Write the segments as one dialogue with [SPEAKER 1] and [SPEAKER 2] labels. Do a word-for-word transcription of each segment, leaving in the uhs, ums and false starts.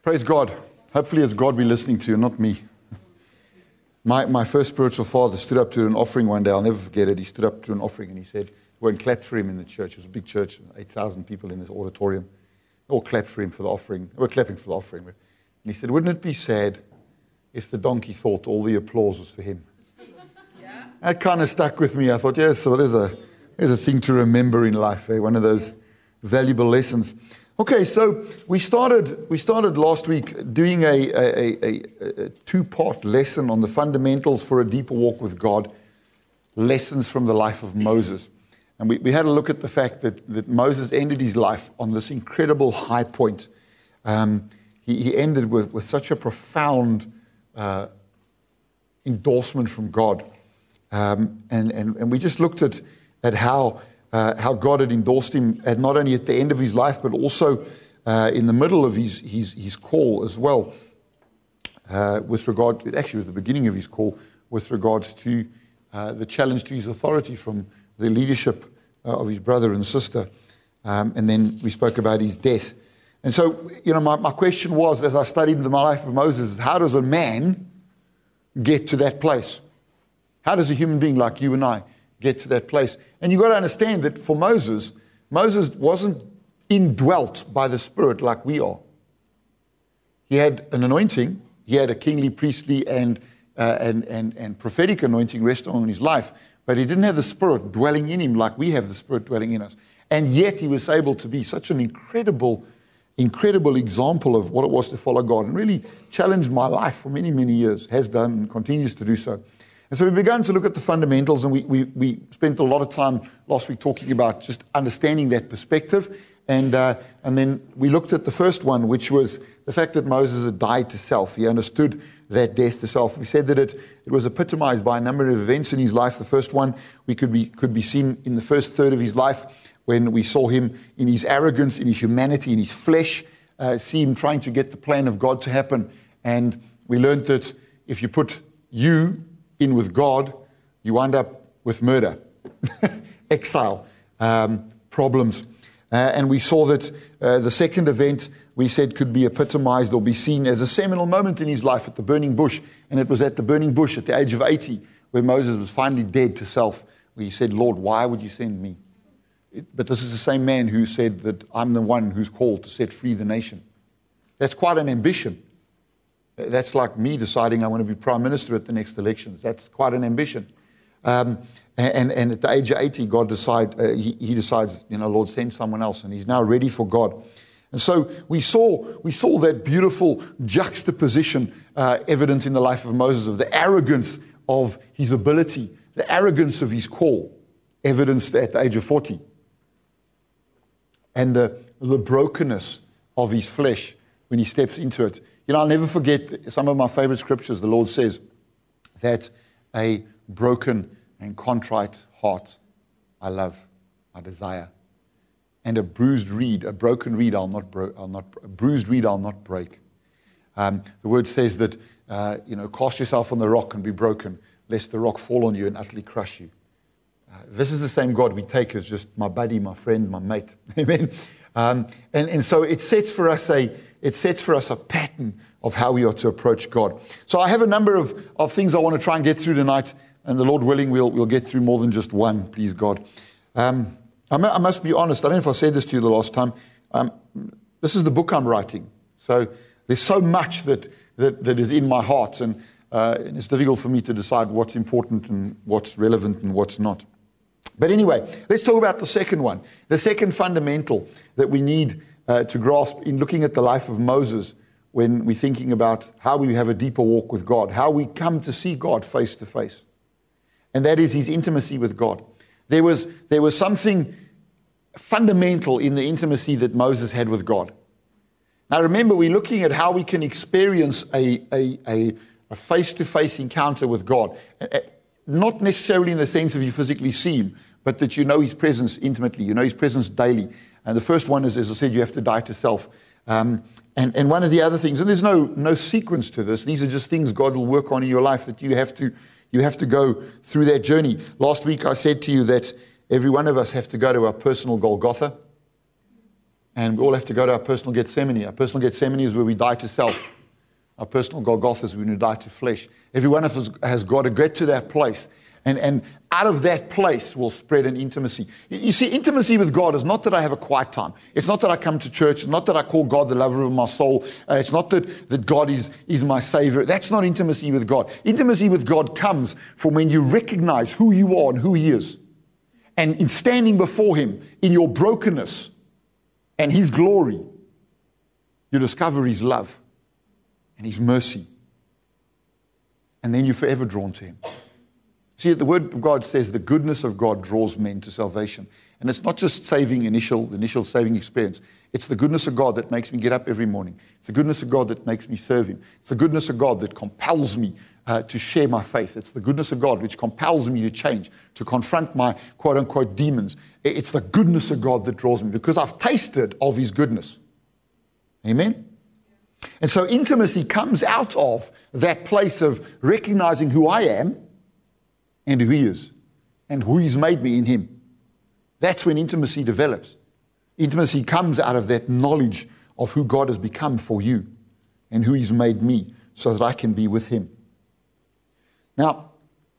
[SPEAKER 1] Praise God. Hopefully it's God we're listening to, not me. My my first spiritual father stood up to an offering one day. I'll never forget it. He stood up to an offering and he said, we went and clapped for him in the church. It was a big church, eight thousand people in this auditorium. They all clapped for him for the offering. They were clapping for the offering. And he said, wouldn't it be sad if the donkey thought all the applause was for him? Yeah. That kind of stuck with me. I thought, yes, so there's a, there's a thing to remember in life, eh? One of those valuable lessons. Okay, so we started we started last week doing a, a, a, a two-part lesson on the fundamentals for a deeper walk with God, lessons from the life of Moses. And we, we had a look at the fact that, that Moses ended his life on this incredible high point. Um, he, he ended with, with such a profound uh, endorsement from God. Um, and, and, and we just looked at, at how... Uh, how God had endorsed him at not only at the end of his life, but also uh, in the middle of his his, his call as well. Uh, with regard, to, it actually was the beginning of his call, with regards to uh, the challenge to his authority from the leadership uh, of his brother and sister. Um, and then we spoke about his death. And so, you know, my, my question was, as I studied the life of Moses, is how does a man get to that place? How does a human being like you and I get to that place? And you've got to understand that for Moses, Moses wasn't indwelt by the Spirit like we are. He had an anointing. He had a kingly, priestly, and, uh, and, and, and prophetic anointing resting on his life, but he didn't have the Spirit dwelling in him like we have the Spirit dwelling in us. And yet he was able to be such an incredible, incredible example of what it was to follow God, and really challenged my life for many, many years, has done and continues to do so. And so we began to look at the fundamentals, and we, we, we spent a lot of time last week talking about just understanding that perspective. And, uh, and then we looked at the first one, which was the fact that Moses had died to self. He understood that death to self. We said that it, it was epitomized by a number of events in his life. The first one we could be, could be seen in the first third of his life, when we saw him in his arrogance, in his humanity, in his flesh, uh, see him trying to get the plan of God to happen. And we learned that if you put you in with God, you wind up with murder, exile, um, problems. Uh, and we saw that uh, the second event we said could be epitomized or be seen as a seminal moment in his life at the burning bush. And it was at the burning bush at the age of eighty where Moses was finally dead to self, where he said, Lord, why would you send me? It, but this is the same man who said that I'm the one who's called to set free the nation. That's quite an ambition. That's like me deciding I want to be prime minister at the next elections. That's quite an ambition. Um, and, and at the age of eighty, God decide, uh, he, he decides, you know, Lord, send someone else. And he's now ready for God. And so we saw we saw that beautiful juxtaposition uh, evident in the life of Moses, of the arrogance of his ability, the arrogance of his call, evidenced at the age of forty. And the, the brokenness of his flesh when he steps into it. You know, I'll never forget some of my favorite scriptures. The Lord says that a broken and contrite heart I love, I desire. And a bruised reed, a broken reed I'll not, bro- I'll not a bruised reed I'll not break. Um, the word says that, uh, you know, cast yourself on the rock and be broken, lest the rock fall on you and utterly crush you. Uh, this is the same God we take as just my buddy, my friend, my mate. Amen. Um, and, and so it sets for us a It sets for us a pattern of how we are to approach God. So I have a number of, of things I want to try and get through tonight, and the Lord willing, we'll, we'll get through more than just one, please God. Um, I, m- I must be honest, I don't know if I said this to you the last time. Um, this is the book I'm writing. So there's so much that, that, that is in my heart, and, uh, and it's difficult for me to decide what's important and what's relevant and what's not. But anyway, let's talk about the second one, the second fundamental that we need Uh, to grasp in looking at the life of Moses when we're thinking about how we have a deeper walk with God, how we come to see God face to face. And that is his intimacy with God. There was, there was something fundamental in the intimacy that Moses had with God. Now remember, we're looking at how we can experience a, a, a, a face-to-face encounter with God. Not necessarily in the sense of you physically see him, but that you know his presence intimately, you know his presence daily. And the first one is, as I said, you have to die to self. Um, and, and one of the other things, and there's no no sequence to this, these are just things God will work on in your life that you have to you have to go through that journey. Last week I said to you that every one of us have to go to our personal Golgotha. And we all have to go to our personal Gethsemane. Our personal Gethsemane is where we die to self. Our personal Golgotha is when we die to flesh. Every one of us has got to get to that place. And, and out of that place will spread an intimacy. You, you see, intimacy with God is not that I have a quiet time. It's not that I come to church. It's not that I call God the lover of my soul. Uh, it's not that, that God is, is my Savior. That's not intimacy with God. Intimacy with God comes from when you recognize who you are and who He is. And in standing before Him, in your brokenness and His glory, you discover His love and His mercy. And then you're forever drawn to Him. See, the Word of God says the goodness of God draws men to salvation. And it's not just saving initial, the initial saving experience. It's the goodness of God that makes me get up every morning. It's the goodness of God that makes me serve Him. It's the goodness of God that compels me uh, to share my faith. It's the goodness of God which compels me to change, to confront my quote-unquote demons. It's the goodness of God that draws me because I've tasted of His goodness. Amen? And so intimacy comes out of that place of recognizing who I am and who He is, and who He's made me in Him. That's when intimacy develops. Intimacy comes out of that knowledge of who God has become for you, and who He's made me, so that I can be with Him. Now,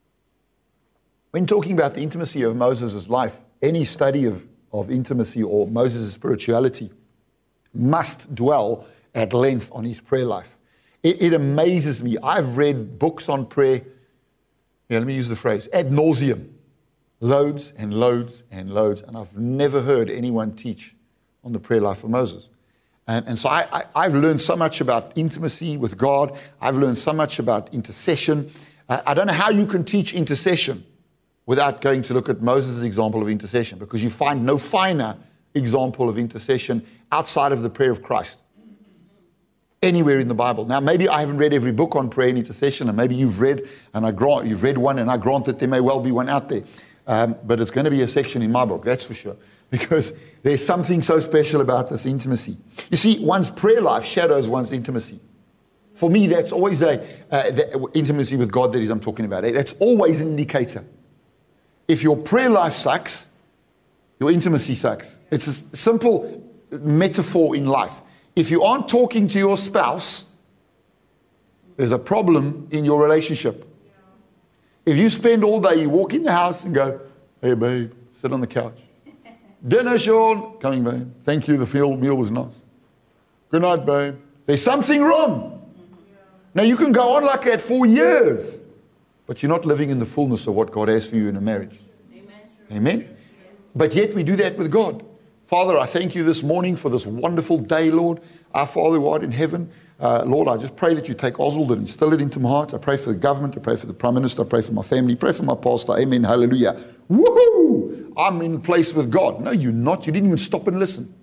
[SPEAKER 1] when talking about the intimacy of Moses' life, any study of, of intimacy or Moses' spirituality must dwell at length on his prayer life. It, it amazes me. I've read books on prayer. Yeah, let me use the phrase, ad nauseum, loads and loads and loads, and I've never heard anyone teach on the prayer life of Moses. And, and so I, I, I've learned so much about intimacy with God. I've learned so much about intercession. Uh, I don't know how you can teach intercession without going to look at Moses' example of intercession, because you find no finer example of intercession outside of the prayer of Christ anywhere in the Bible. Now, maybe I haven't read every book on prayer and intercession, and maybe you've read, and I grant you've read one, and I grant that there may well be one out there. Um, but it's going to be a section in my book, that's for sure, because there's something so special about this intimacy. You see, one's prayer life shadows one's intimacy. For me, that's always a, uh, the intimacy with God that is I'm talking about. That's always an indicator. If your prayer life sucks, your intimacy sucks. It's a simple metaphor in life. If you aren't talking to your spouse, there's a problem in your relationship. If you spend all day, you walk in the house and go, hey, babe, sit on the couch. Dinner, Sean. Coming, babe. Thank you, the meal was nice. Good night, babe. There's something wrong. Now, you can go on like that for years, but you're not living in the fullness of what God has for you in a marriage. Amen? Amen? But yet we do that with God. Father, I thank you this morning for this wonderful day, Lord. Our Father who art in heaven, uh, Lord, I just pray that you take Oswald and instill it into my heart. I pray for the government. I pray for the Prime Minister. I pray for my family. I pray for my pastor. Amen. Hallelujah. Woohoo! I'm in place with God. No, you're not. You didn't even stop and listen.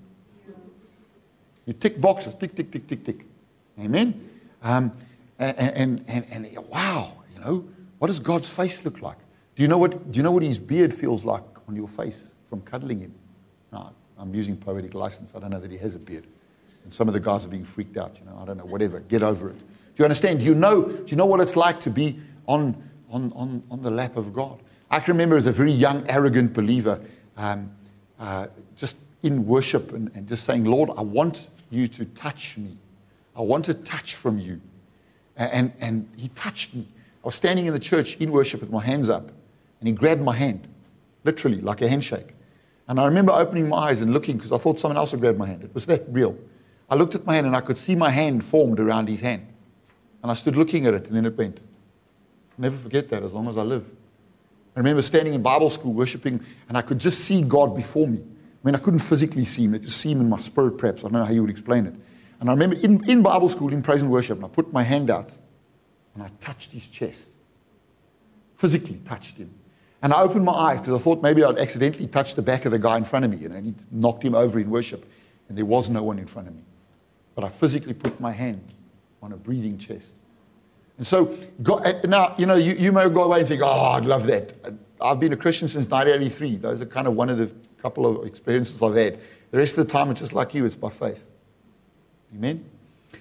[SPEAKER 1] You tick boxes. Tick, tick, tick, tick, tick. Amen. Um, and, and, and, and wow, you know, what does God's face look like? Do you know what, do you know what his beard feels like on your face from cuddling him? No, I'm using poetic license. I don't know that he has a beard. And some of the guys are being freaked out, you know, I don't know, whatever. Get over it. Do you understand? Do you know, do you know what it's like to be on, on, on, on the lap of God? I can remember as a very young, arrogant believer, um, uh, just in worship and, and just saying, Lord, I want you to touch me. I want a touch from you. And, and, and he touched me. I was standing in the church in worship with my hands up, and he grabbed my hand, literally, like a handshake. And I remember opening my eyes and looking, because I thought someone else had grabbed my hand. It was that real. I looked at my hand, and I could see my hand formed around his hand. And I stood looking at it, and then it went. I'll never forget that as long as I live. I remember standing in Bible school, worshiping, and I could just see God before me. I mean, I couldn't physically see him. I just see him in my spirit, perhaps. I don't know how you would explain it. And I remember in, in Bible school, in praise and worship, and I put my hand out, and I touched his chest. Physically touched him. And I opened my eyes, because I thought maybe I'd accidentally touched the back of the guy in front of me, you know, and he knocked him over in worship, and there was no one in front of me. But I physically put my hand on a breathing chest. And so, God, now, you know, you, you may go away and think, oh, I'd love that. I've been a Christian since nineteen eighty-three. Those are kind of one of the couple of experiences I've had. The rest of the time, it's just like you, it's by faith. Amen?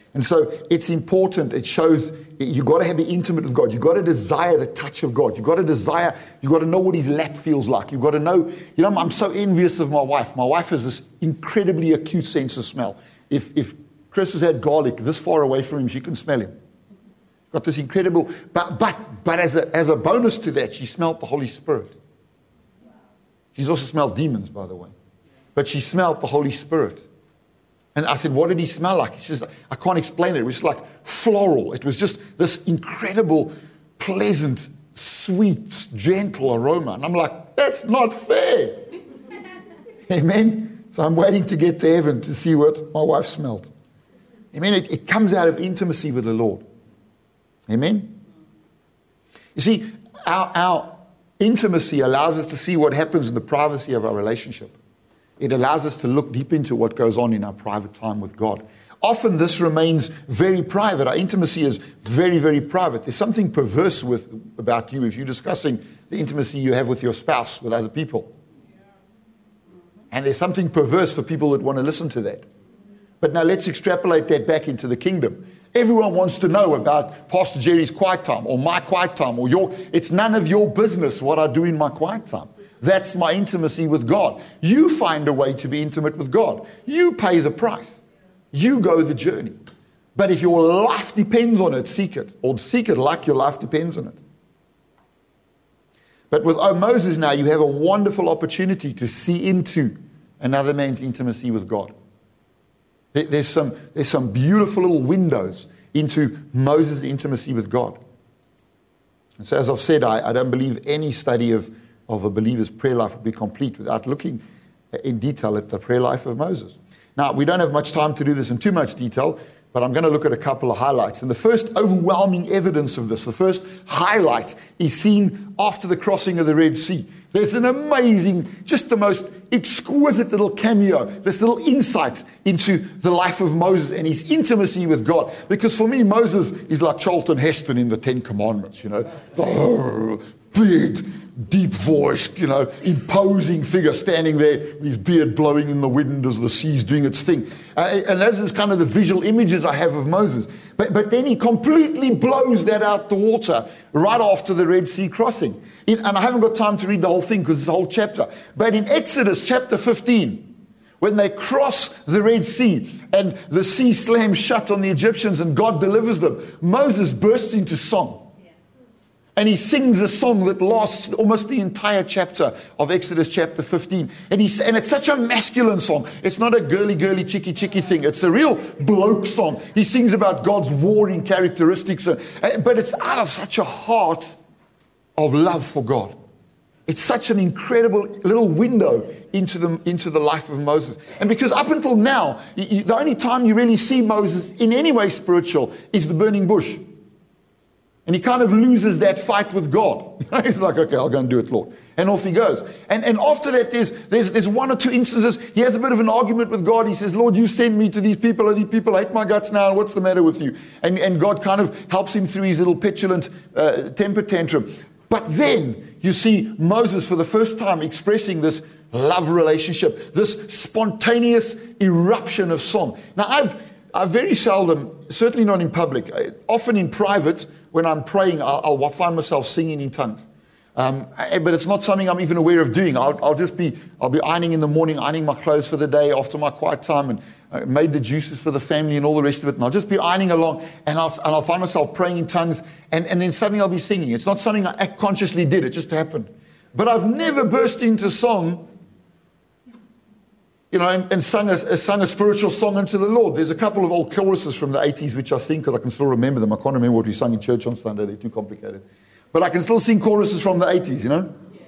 [SPEAKER 1] And so it's important. It shows you've got to have be intimate with God. You've got to desire the touch of God. You've got to desire, you've got to know what his lap feels like. You've got to know, you know, I'm so envious of my wife. My wife has this incredibly acute sense of smell. If, if Chris has had garlic this far away from him, she can smell him. Got this incredible, but but but as a as a bonus to that, she smelled the Holy Spirit. She's also smelled demons, by the way. But she smelled the Holy Spirit. And I said, what did he smell like? She says, I can't explain it. It was just like floral. It was just this incredible, pleasant, sweet, gentle aroma. And I'm like, that's not fair. Amen? So I'm waiting to get to heaven to see what my wife smelled. Amen? It, it comes out of intimacy with the Lord. Amen? You see, our, our intimacy allows us to see what happens in the privacy of our relationship. It allows us to look deep into what goes on in our private time with God. Often this remains very private. Our intimacy is very, very private. There's something perverse with about you if you're discussing the intimacy you have with your spouse, with other people. And there's something perverse for people that want to listen to that. But now let's extrapolate that back into the kingdom. Everyone wants to know about Pastor Jerry's quiet time or my quiet time or your, it's none of your business what I do in my quiet time. That's my intimacy with God. You find a way to be intimate with God. You pay the price. You go the journey. But if your life depends on it, seek it. Or seek it like your life depends on it. But with oh, Moses now, you have a wonderful opportunity to see into another man's intimacy with God. There's some, there's some beautiful little windows into Moses' intimacy with God. And so as I've said, I, I don't believe any study of of a believer's prayer life would be complete without looking in detail at the prayer life of Moses. Now, we don't have much time to do this in too much detail, but I'm going to look at a couple of highlights. And the first overwhelming evidence of this, the first highlight, is seen after the crossing of the Red Sea. There's an amazing, just the most exquisite little cameo, this little insight into the life of Moses and his intimacy with God. Because for me, Moses is like Charlton Heston in the Ten Commandments, you know. The big, deep-voiced, you know, imposing figure standing there with his beard blowing in the wind as the sea's doing its thing. Uh, and those are kind of the visual images I have of Moses. But, but then he completely blows that out the water right after the Red Sea crossing. In, and I haven't got time to read the whole thing because it's a whole chapter. But in Exodus chapter fifteen, when they cross the Red Sea and the sea slams shut on the Egyptians and God delivers them, Moses bursts into song. And he sings a song that lasts almost the entire chapter of Exodus chapter fifteen. And, he's, and it's such a masculine song. It's not a girly, girly, chicky, chicky thing. It's a real bloke song. He sings about God's warring characteristics. But it's out of such a heart of love for God. It's such an incredible little window into the, into the life of Moses. And because up until now, you, the only time you really see Moses in any way spiritual is the burning bush. And he kind of loses that fight with God. He's like, okay, I'll go and do it, Lord. And off he goes. And, and after that, there's, there's, there's one or two instances. He has a bit of an argument with God. He says, Lord, you send me to these people, and these people hate my guts now. And what's the matter with you? And, and God kind of helps him through his little petulant uh, temper tantrum. But then you see Moses for the first time expressing this love relationship, this spontaneous eruption of song. Now, I've, I very seldom, certainly not in public, often in private, when I'm praying, I'll, I'll find myself singing in tongues. Um, but it's not something I'm even aware of doing. I'll, I'll just be, I'll be ironing in the morning, ironing my clothes for the day after my quiet time, and uh, made the juices for the family and all the rest of it. And I'll just be ironing along, and I'll, and I'll find myself praying in tongues, and, and then suddenly I'll be singing. It's not something I consciously did. It just happened. But I've never burst into song, you know, and, and sung, a, sung a spiritual song unto the Lord. There's a couple of old choruses from the eighties which I sing because I can still remember them. I can't remember what we sung in church on Sunday. They're too complicated. But I can still sing choruses from the eighties, you know. Yeah.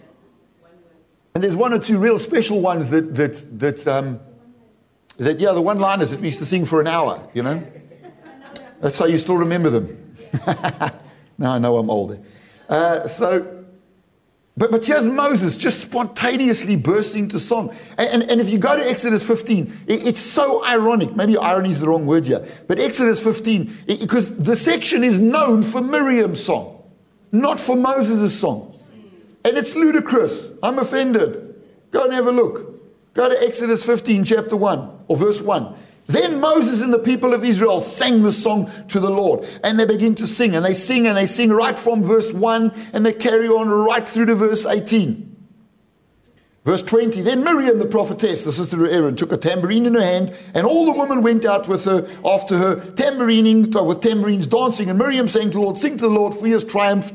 [SPEAKER 1] And there's one or two real special ones that, that, that, um, that yeah, the one-liners that we used to sing for an hour, you know. That's how you still remember them. Now I know I'm older. Uh, so... But, but here's Moses just spontaneously bursting into song. And, and, and if you go to Exodus fifteen, it, it's so ironic. Maybe irony is the wrong word here. But Exodus fifteen, it, because the section is known for Miriam's song, not for Moses' song. And it's ludicrous. I'm offended. Go and have a look. Go to Exodus fifteen, chapter one, or verse one. Then Moses and the people of Israel sang the song to the Lord. And they begin to sing. And they sing and they sing right from verse one. And they carry on right through to verse eighteen. Verse twenty. Then Miriam the prophetess, the sister of Aaron, took a tambourine in her hand. And all the women went out with her after her, tambourining, with tambourines, dancing. And Miriam sang to the Lord, sing to the Lord, for he has triumphed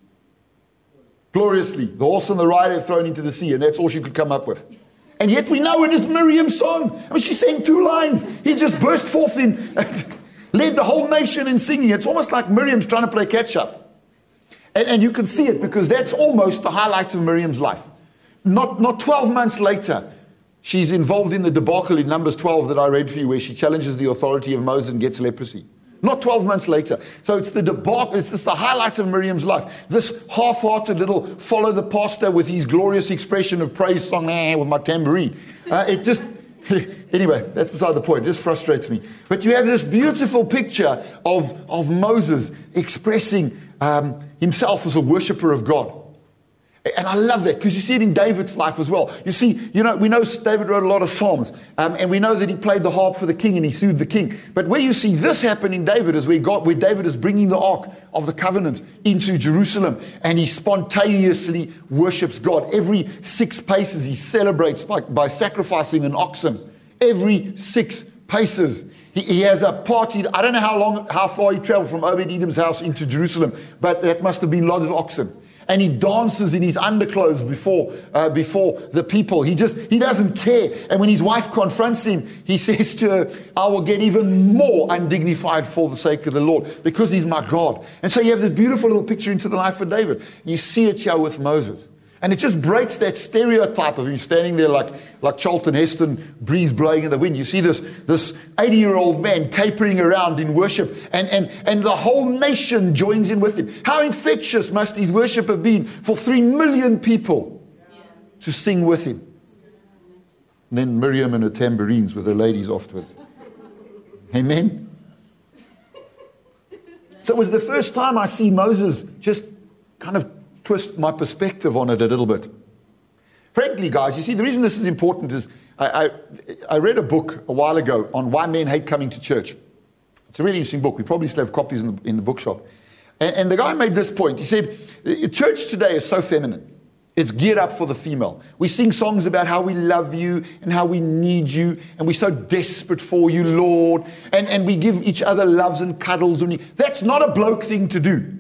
[SPEAKER 1] gloriously. The horse and the rider have thrown into the sea. And that's all she could come up with. And yet we know it is Miriam's song. I mean, she sang two lines. He just burst forth in, led the whole nation in singing. It's almost like Miriam's trying to play catch up. And, and you can see it because that's almost the highlight of Miriam's life. Not, not twelve months later, she's involved in the debacle in Numbers twelve that I read for you, where she challenges the authority of Moses and gets leprosy. Not twelve months later. So it's the debacle, it's just the highlight of Miriam's life. This half-hearted little follow the pastor with his glorious expression of praise song, eh, with my tambourine. Uh, it just, anyway, that's beside the point. It just frustrates me. But you have this beautiful picture of, of Moses expressing um, himself as a worshiper of God. And I love that because you see it in David's life as well. You see, you know, we know David wrote a lot of Psalms, um, and we know that he played the harp for the king and he soothed the king. But where you see this happen in David is where God, where David is bringing the ark of the covenant into Jerusalem, and he spontaneously worships God. Every six paces he celebrates by, by sacrificing an oxen. Every six paces. He, he has a party. I don't know how long, how far he traveled from Obed-Edom's house into Jerusalem, but that must have been lots of oxen. And he dances in his underclothes before uh, before the people. He just, he doesn't care. And when his wife confronts him, he says to her, I will get even more undignified for the sake of the Lord, because he's my God. And so you have this beautiful little picture into the life of David. You see it here with Moses. And it just breaks that stereotype of him standing there like, like Charlton Heston, breeze blowing in the wind. You see this this eighty-year-old man capering around in worship, and, and, and the whole nation joins in with him. How infectious must his worship have been for three million people to sing with him? And then Miriam and her tambourines with the ladies afterwards. Amen? So it was the first time I see Moses just kind of twist my perspective on it a little bit. Frankly, guys, you see, the reason this is important is I, I, I read a book a while ago on why men hate coming to church. It's a really interesting book. We probably still have copies in the, in the bookshop. And, and the guy made this point. He said, church today is so feminine. It's geared up for the female. We sing songs about how we love you and how we need you, and we're so desperate for you, Lord. And, and we give each other loves and cuddles. And that's not a bloke thing to do.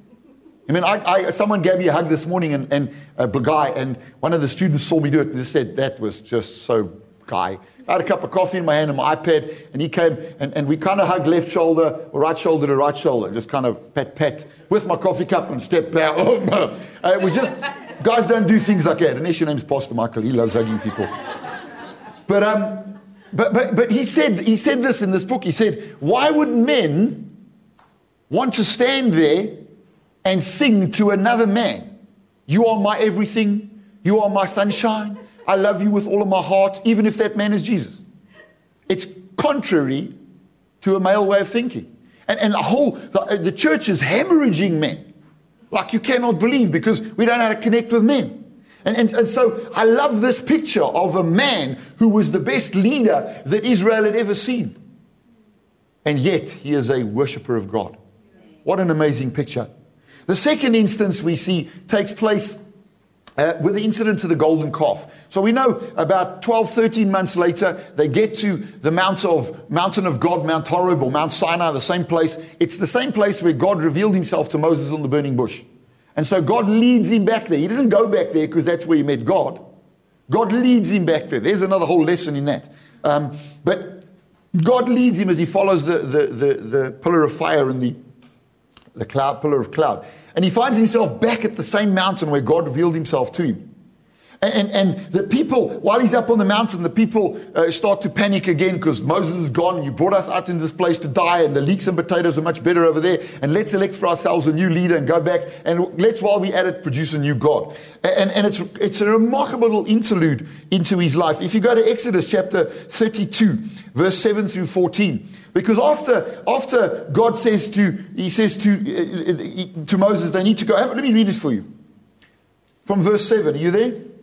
[SPEAKER 1] I mean, I, I, someone gave me a hug this morning, and, and a guy, and one of the students saw me do it and just said, that was just so guy. I had a cup of coffee in my hand and my iPad, and he came, and, and we kind of hugged left shoulder, or right shoulder to right shoulder, just kind of pat, pat, with my coffee cup and step back. uh, it was just, guys don't do things like that. Unless your name's Pastor Michael, he loves hugging people. But, um, but, but, but he said, he said this in this book. He said, why would men want to stand there and sing to another man, you are my everything, you are my sunshine, I love you with all of my heart, even if that man is Jesus? It's contrary to a male way of thinking. And, and the whole, the, the church is hemorrhaging men, like you cannot believe, because we don't know how to connect with men. And, and, and so I love this picture of a man who was the best leader that Israel had ever seen. And yet he is a worshiper of God. What an amazing picture. The second instance we see takes place uh, with the incident of the golden calf. So we know about twelve, thirteen months later, they get to the Mount of, mountain of God, Mount Horeb, or Mount Sinai, the same place. It's the same place where God revealed himself to Moses on the burning bush. And so God leads him back there. He doesn't go back there because that's where he met God. God leads him back there. There's another whole lesson in that. Um, but God leads him as he follows the, the, the, the pillar of fire and the the cloud, pillar of cloud. And he finds himself back at the same mountain where God revealed himself to him. And, and, and the people, while he's up on the mountain, the people uh, start to panic again because Moses is gone and you brought us out into this place to die, and the leeks and potatoes are much better over there, and let's elect for ourselves a new leader and go back, and let's, while we're at it, produce a new God. And, and it's, it's a remarkable little interlude into his life. If you go to Exodus chapter thirty-two, verse seven through fourteen, because after after God says to, he says to, uh, to Moses, they need to go. Let me read this for you. From verse seven, are you there?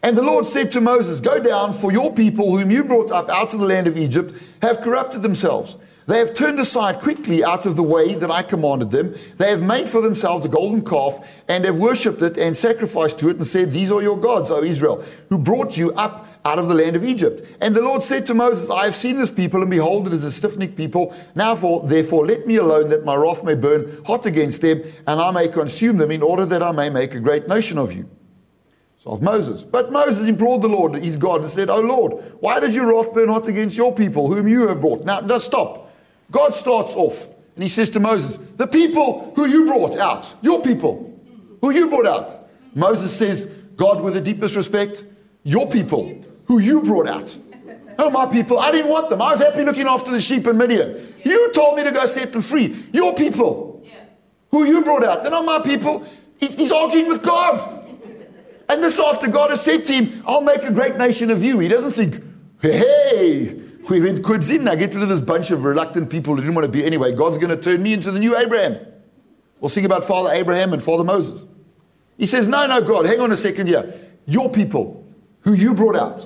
[SPEAKER 1] And the Lord said to Moses, go down, for your people whom you brought up out of the land of Egypt have corrupted themselves. They have turned aside quickly out of the way that I commanded them. They have made for themselves a golden calf and have worshipped it and sacrificed to it and said, these are your gods, O Israel, who brought you up out of the land of Egypt. And the Lord said to Moses, I have seen this people, and behold, it is a stiff-necked people. Now, for, therefore, let me alone, that my wrath may burn hot against them, and I may consume them, in order that I may make a great nation of you. So of Moses. But Moses implored the Lord, his God, and said, O Lord, why does your wrath burn hot against your people, whom you have brought? Now, just stop. God starts off, and he says to Moses, the people who you brought out, your people, who you brought out. Moses says, God, with the deepest respect, your people, who you brought out. Oh, my people, I didn't want them. I was happy looking after the sheep in Midian. You told me to go set them free. Your people, who you brought out. They're not my people. He's, he's arguing with God. And this after God has said to him, I'll make a great nation of you. He doesn't think, hey, we're in Kudzin. I get rid of this bunch of reluctant people who didn't want to be. Anyway, God's going to turn me into the new Abraham. We'll sing about Father Abraham and Father Moses. He says, no, no, God, hang on a second here. Your people, who you brought out.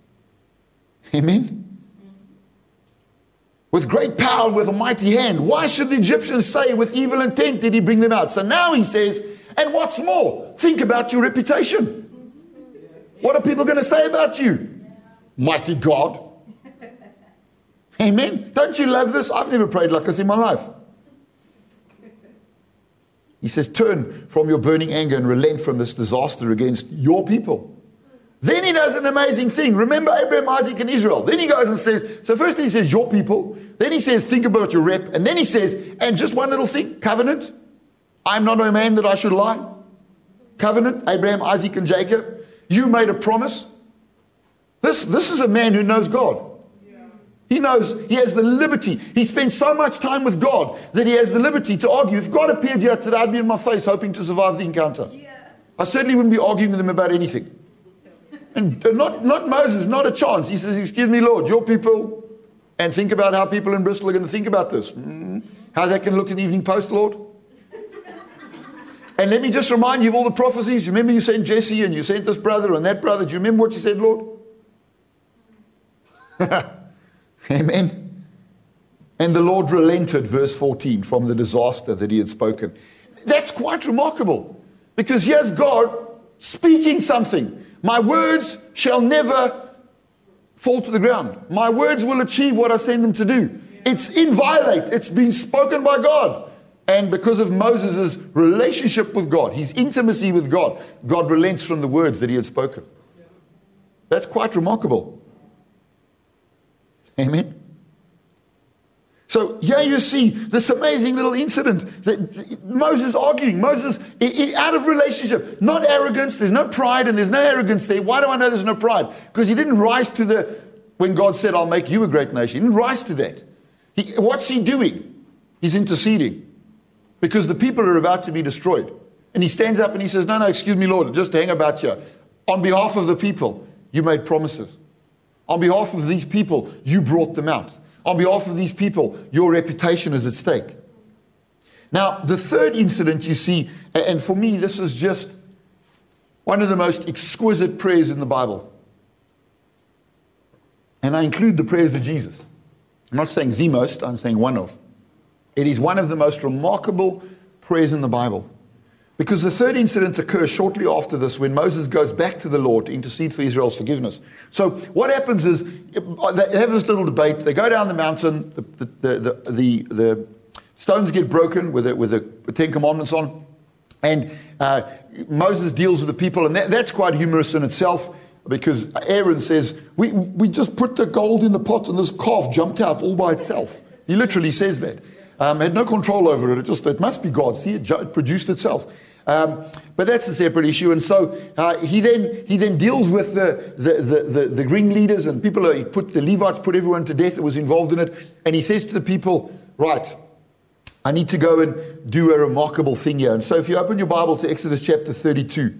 [SPEAKER 1] Amen? With great power, with a mighty hand. Why should the Egyptians say with evil intent did he bring them out? So now he says, and what's more, think about your reputation. What are people going to say about you? Mighty God. Amen. Don't you love this? I've never prayed like this in my life. He says, turn from your burning anger and relent from this disaster against your people. Then he does an amazing thing. Remember Abraham, Isaac, and Israel. Then he goes and says, so first he says, your people. Then he says, think about your rep. And then he says, and just one little thing, covenant. I'm not a man that I should lie. Covenant, Abraham, Isaac, and Jacob. You made a promise. This, this is a man who knows God. He knows he has the liberty. He spends so much time with God that he has the liberty to argue. If God appeared here today, I'd be in my face hoping to survive the encounter. I certainly wouldn't be arguing with him about anything. And not, not Moses, not a chance. He says, excuse me, Lord, your people, and think about how people in Bristol are going to think about this. Mm, how's that going to look in the Evening Post, Lord? And let me just remind you of all the prophecies. Do you remember you sent Jesse and you sent this brother and that brother? Do you remember what you said, Lord? Amen. And the Lord relented, verse fourteen, from the disaster that he had spoken. That's quite remarkable. Because here's God speaking something. My words shall never fall to the ground. My words will achieve what I send them to do. It's inviolate. It's been spoken by God. And because of Moses' relationship with God, his intimacy with God, God relents from the words that he had spoken. That's quite remarkable. Amen. So here you see this amazing little incident that Moses arguing, Moses out of relationship, not arrogance. There's no pride and there's no arrogance there. Why do I know there's no pride? Because he didn't rise to the, when God said, I'll make you a great nation. He didn't rise to that. He, what's he doing? He's interceding because the people are about to be destroyed. And he stands up and he says, no, no, excuse me, Lord, just hang about here. On behalf of the people, you made promises. On behalf of these people, you brought them out. On behalf of these people, your reputation is at stake. Now, the third incident you see, and for me, this is just one of the most exquisite prayers in the Bible. And I include the prayers of Jesus. I'm not saying the most, I'm saying one of. It is one of the most remarkable prayers in the Bible. Because the third incident occurs shortly after this when Moses goes back to the Lord to intercede for Israel's forgiveness. So what happens is they have this little debate. They go down the mountain. The, the, the, the, the stones get broken with the, with the Ten Commandments on. And uh, Moses deals with the people. And that, that's quite humorous in itself because Aaron says, we, we just put the gold in the pot and this calf jumped out all by itself. He literally says that. Um, had no control over it. It just, it must be God. See, it, it produced itself. Um, but that's a separate issue. And so uh, he then he then deals with the the, the, the, the ring leaders and people. He put the Levites, put everyone to death that was involved in it. And he says to the people, right, I need to go and do a remarkable thing here. And so if you open your Bible to Exodus chapter thirty-two,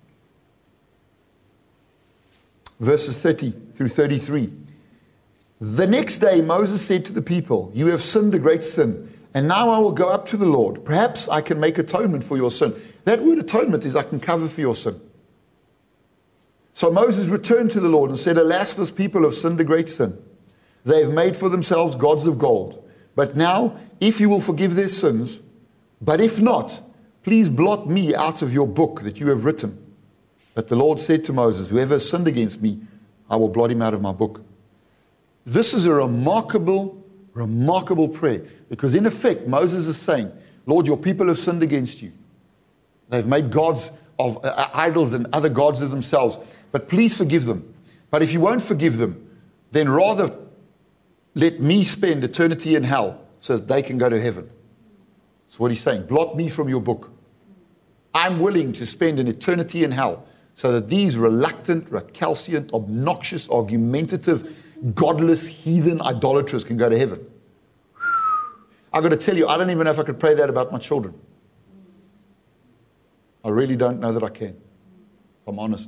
[SPEAKER 1] verses thirty through thirty-three. The next day Moses said to the people, you have sinned a great sin. And now I will go up to the Lord. Perhaps I can make atonement for your sin. That word atonement is I can cover for your sin. So Moses returned to the Lord and said, Alas, this people have sinned a great sin. They have made for themselves gods of gold. But now, if you will forgive their sins, but if not, please blot me out of your book that you have written. But the Lord said to Moses, Whoever has sinned against me, I will blot him out of my book. This is a remarkable, remarkable prayer. Because in effect, Moses is saying, Lord, your people have sinned against you. They've made gods of uh, idols and other gods of themselves. But please forgive them. But if you won't forgive them, then rather let me spend eternity in hell so that they can go to heaven. That's what he's saying. Blot me from your book. I'm willing to spend an eternity in hell so that these reluctant, recalcitrant, obnoxious, argumentative, godless, heathen idolaters can go to heaven. I've got to tell you, I don't even know if I could pray that about my children. I really don't know that I can, if I'm honest.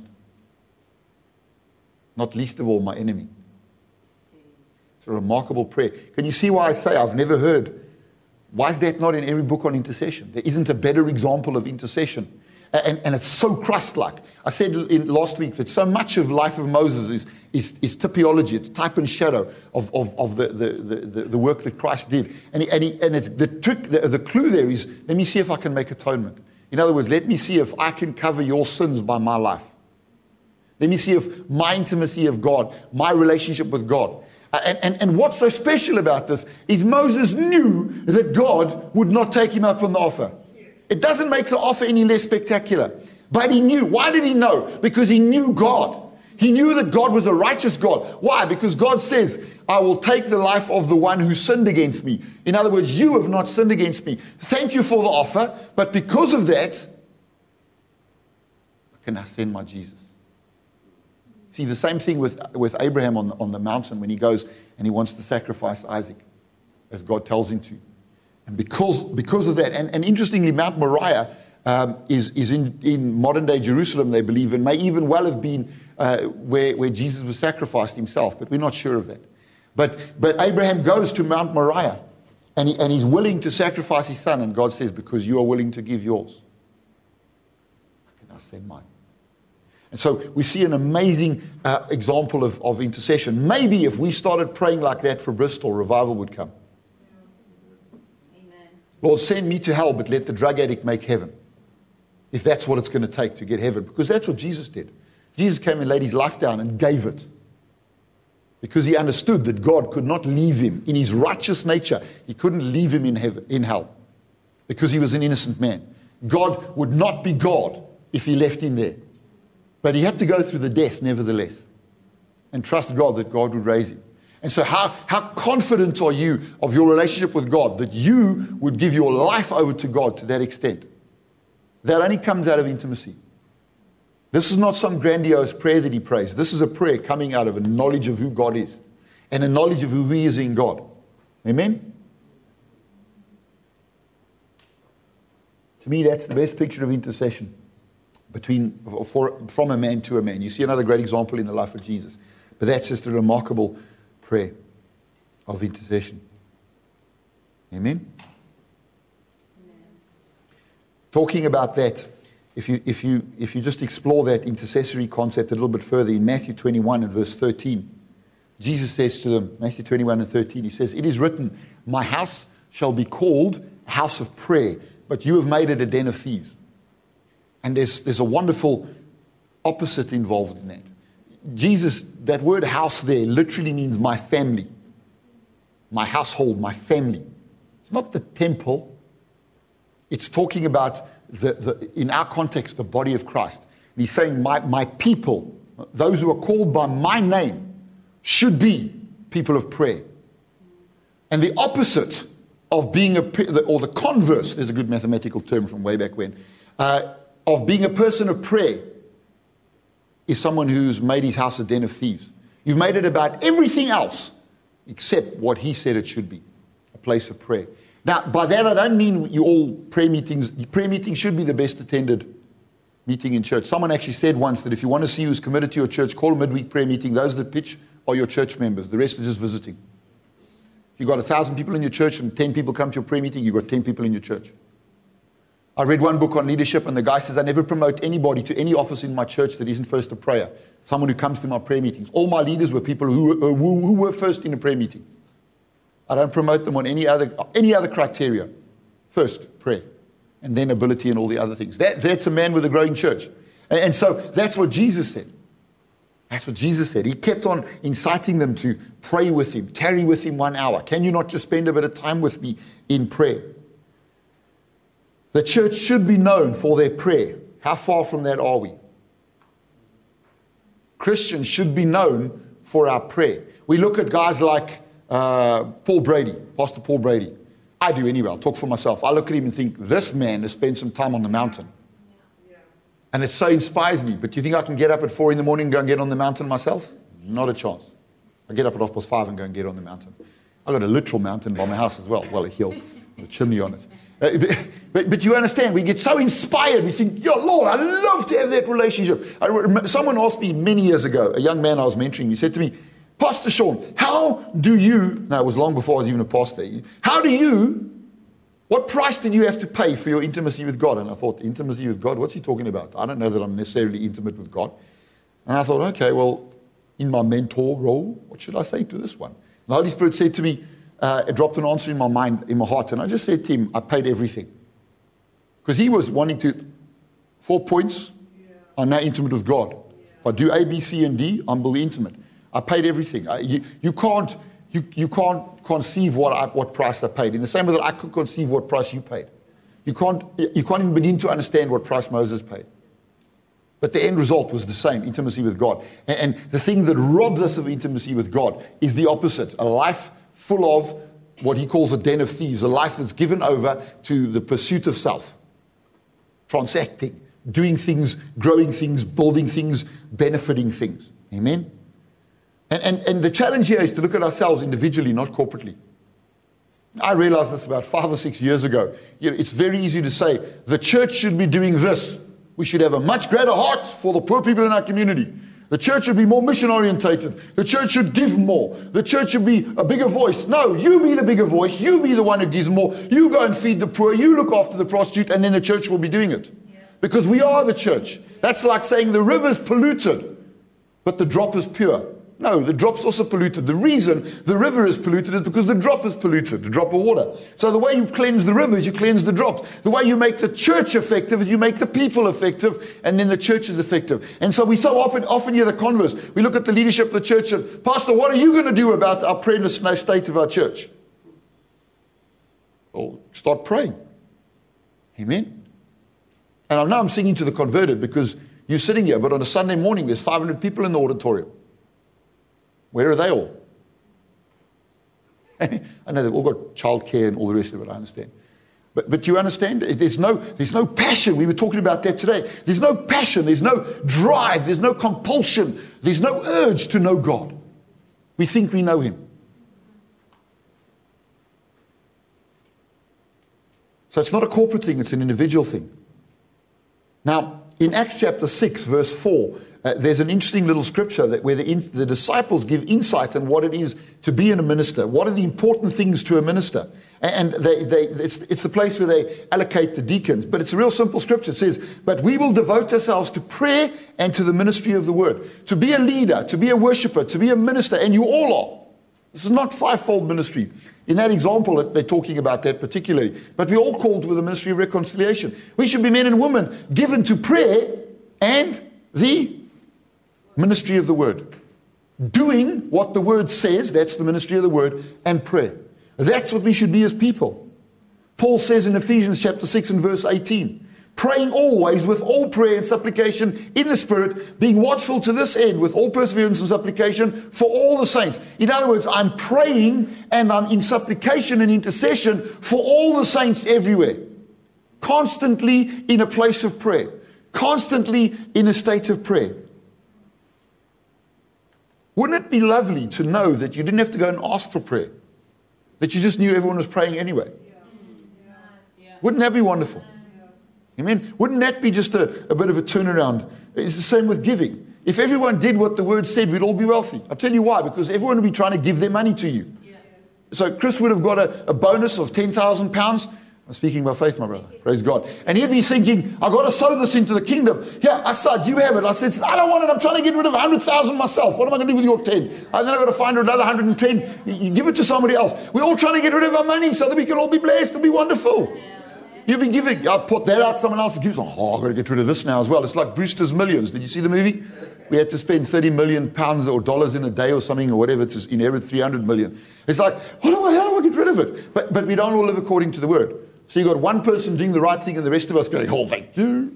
[SPEAKER 1] Not least of all, my enemy. It's a remarkable prayer. Can you see why I say I've never heard? Why is that not in every book on intercession? There isn't a better example of intercession. And, and it's so Christ-like. I said in last week that so much of the life of Moses is, is, is typology. It's type and shadow of, of, of the, the, the, the work that Christ did. And, he, and, he, and it's the trick, the, the clue there is, let me see if I can make atonement. In other words, let me see if I can cover your sins by my life. Let me see if my intimacy of God, my relationship with God. Uh, and, and, and what's so special about this is Moses knew that God would not take him up on the offer. It doesn't make the offer any less spectacular. But he knew. Why did he know? Because he knew God. He knew that God was a righteous God. Why? Because God says, I will take the life of the one who sinned against me. In other words, you have not sinned against me. Thank you for the offer. But because of that, I can now send my Jesus. See, the same thing with, with Abraham on the, on the mountain when he goes and he wants to sacrifice Isaac, as God tells him to. And because, because of that, and, and interestingly, Mount Moriah um, is, is in, in modern-day Jerusalem, they believe, and may even well have been uh, where, where Jesus was sacrificed himself, but we're not sure of that. But, but Abraham goes to Mount Moriah, and, he, and he's willing to sacrifice his son, and God says, because you are willing to give yours, I can now send mine. And so we see an amazing uh, example of, of intercession. Maybe if we started praying like that for Bristol, revival would come. Lord, send me to hell, but let the drug addict make heaven. If that's what it's going to take to get heaven. Because that's what Jesus did. Jesus came and laid his life down and gave it. Because he understood that God could not leave him in his righteous nature. He couldn't leave him in heaven, in hell. Because he was an innocent man. God would not be God if he left him there. But he had to go through the death nevertheless. And trust God that God would raise him. And so how, how confident are you of your relationship with God that you would give your life over to God to that extent? That only comes out of intimacy. This is not some grandiose prayer that he prays. This is a prayer coming out of a knowledge of who God is and a knowledge of who he is in God. Amen? To me, that's the best picture of intercession between for, from a man to a man. You see another great example in the life of Jesus. But that's just a remarkable prayer of intercession. Amen? Amen. Talking about that, if you if you if you just explore that intercessory concept a little bit further in Matthew twenty-one and verse thirteen, Jesus says to them, Matthew twenty-one and thirteen, he says, "It is written, my house shall be called a house of prayer, but you have made it a den of thieves." And there's there's a wonderful opposite involved in that. Jesus, that word house there literally means my family, my household, my family. It's not the temple. It's talking about, the, the in our context, the body of Christ. And he's saying my, my people, those who are called by my name, should be people of prayer. And the opposite of being a, or the converse, there's a good mathematical term from way back when, uh, of being a person of prayer is someone who's made his house a den of thieves. You've made it about everything else except what he said it should be, a place of prayer. Now, by that I don't mean you all prayer meetings. Prayer meetings should be the best attended meeting in church. Someone actually said once that if you want to see who's committed to your church, call a midweek prayer meeting. Those that pitch are your church members. The rest are just visiting. If you've got a thousand people in your church and ten people come to your prayer meeting, you've got ten people in your church. I read one book on leadership, and the guy says, I never promote anybody to any office in my church that isn't first a prayer. Someone who comes to my prayer meetings. All my leaders were people who, who, who were first in a prayer meeting. I don't promote them on any other any other criteria. First, prayer. And then ability and all the other things. That, that's a man with a growing church. And, and so that's what Jesus said. That's what Jesus said. He kept on inciting them to pray with him, tarry with him one hour. Can you not just spend a bit of time with me in prayer? The church should be known for their prayer. How far from that are we? Christians should be known for our prayer. We look at guys like uh, Paul Brady, Pastor Paul Brady. I do anyway. I'll talk for myself. I look at him and think, this man has spent some time on the mountain. And it so inspires me. But do you think I can get up at four in the morning and go and get on the mountain myself? Not a chance. I get up at half past five and go and get on the mountain. I've got a literal mountain by my house as well. Well, a hill with a chimney on it. Uh, but, but, but you understand, we get so inspired. We think, yo, Lord, I'd love to have that relationship. I remember, someone asked me many years ago, a young man I was mentoring, he said to me, Pastor Sean, how do you, no, it was long before I was even a pastor, how do you, what price did you have to pay for your intimacy with God? And I thought, intimacy with God, what's he talking about? I don't know that I'm necessarily intimate with God. And I thought, okay, well, in my mentor role, what should I say to this one? And the Holy Spirit said to me, uh, it dropped an answer in my mind, in my heart, and I just said to him, I paid everything. Because he was wanting to, four points, I'm now intimate with God. If I do A, B, C, and D, I'm really intimate. I paid everything. I, you, you can't you, you can't conceive what I, what price I paid. In the same way that I could conceive what price you paid. You can't you can't even begin to understand what price Moses paid. But the end result was the same, intimacy with God. And, and the thing that robs us of intimacy with God is the opposite. A life full of what he calls a den of thieves. A life that's given over to the pursuit of self. Transacting, doing things, growing things, building things, benefiting things. Amen? And, and, and the challenge here is to look at ourselves individually, not corporately. I realized this about five or six years ago. You know, it's very easy to say, the church should be doing this. We should have a much greater heart for the poor people in our community. The church should be more mission orientated. The church should give more. The church should be a bigger voice. No, you be the bigger voice. You be the one who gives more. You go and feed the poor. You look after the prostitute, and then the church will be doing it. Yeah. Because we are the church. That's like saying the river's polluted, but the drop is pure. No, the drop's also polluted. The reason the river is polluted is because the drop is polluted, the drop of water. So the way you cleanse the river is you cleanse the drops. The way you make the church effective is you make the people effective, and then the church is effective. And so we so often often hear the converse. We look at the leadership of the church and, Pastor, what are you going to do about our prayerless state of our church? Well, start praying. Amen? And I know I'm singing to the converted because you're sitting here, but on a Sunday morning there's five hundred people in the auditorium. Where are they all? I know they've all got childcare and all the rest of it, I understand. But, but you understand, there's no, there's no passion. We were talking about that today. There's no passion, there's no drive, there's no compulsion, there's no urge to know God. We think we know Him. So it's not a corporate thing, it's an individual thing. Now, in Acts chapter six, verse four, uh, there's an interesting little scripture that where the, in, the disciples give insight on what it is to be in a minister. What are the important things to a minister? And they, they, it's, it's the place where they allocate the deacons. But it's a real simple scripture. It says, but we will devote ourselves to prayer and to the ministry of the word. To be a leader, to be a worshiper, to be a minister, and you all are. This is not fivefold ministry. In that example, they're talking about that particularly. But we're all called with the ministry of reconciliation. We should be men and women given to prayer and the ministry of the word. Doing what the word says, that's the ministry of the word, and prayer. That's what we should be as people. Paul says in Ephesians chapter six and verse eighteen, praying always with all prayer and supplication in the Spirit, being watchful to this end with all perseverance and supplication for all the saints. In other words, I'm praying and I'm in supplication and intercession for all the saints everywhere. Constantly in a place of prayer. Constantly in a state of prayer. Wouldn't it be lovely to know that you didn't have to go and ask for prayer? That you just knew everyone was praying anyway? Wouldn't that be wonderful? Amen. Wouldn't that be just a, a bit of a turnaround? It's the same with giving. If everyone did what the word said, we'd all be wealthy. I'll tell you why. Because everyone would be trying to give their money to you. Yeah. So Chris would have got a, a bonus of ten thousand pounds. I'm speaking by faith, my brother. Praise God. And he'd be thinking, I've got to sow this into the kingdom. Here, I said, you have it. I said, I don't want it. I'm trying to get rid of one hundred thousand myself. What am I going to do with your ten? And then I've got to find another one hundred ten. You give it to somebody else. We're all trying to get rid of our money so that we can all be blessed and be wonderful. You've been giving. I'll put that out. Someone else gives. Oh, I've got to get rid of this now as well. It's like Brewster's Millions. Did you see the movie? We had to spend thirty million pounds or dollars in a day or something or whatever to inherit three hundred million. It's like, what do I, how do I get rid of it? But, but we don't all live according to the word. So you've got one person doing the right thing and the rest of us going, oh, thank you.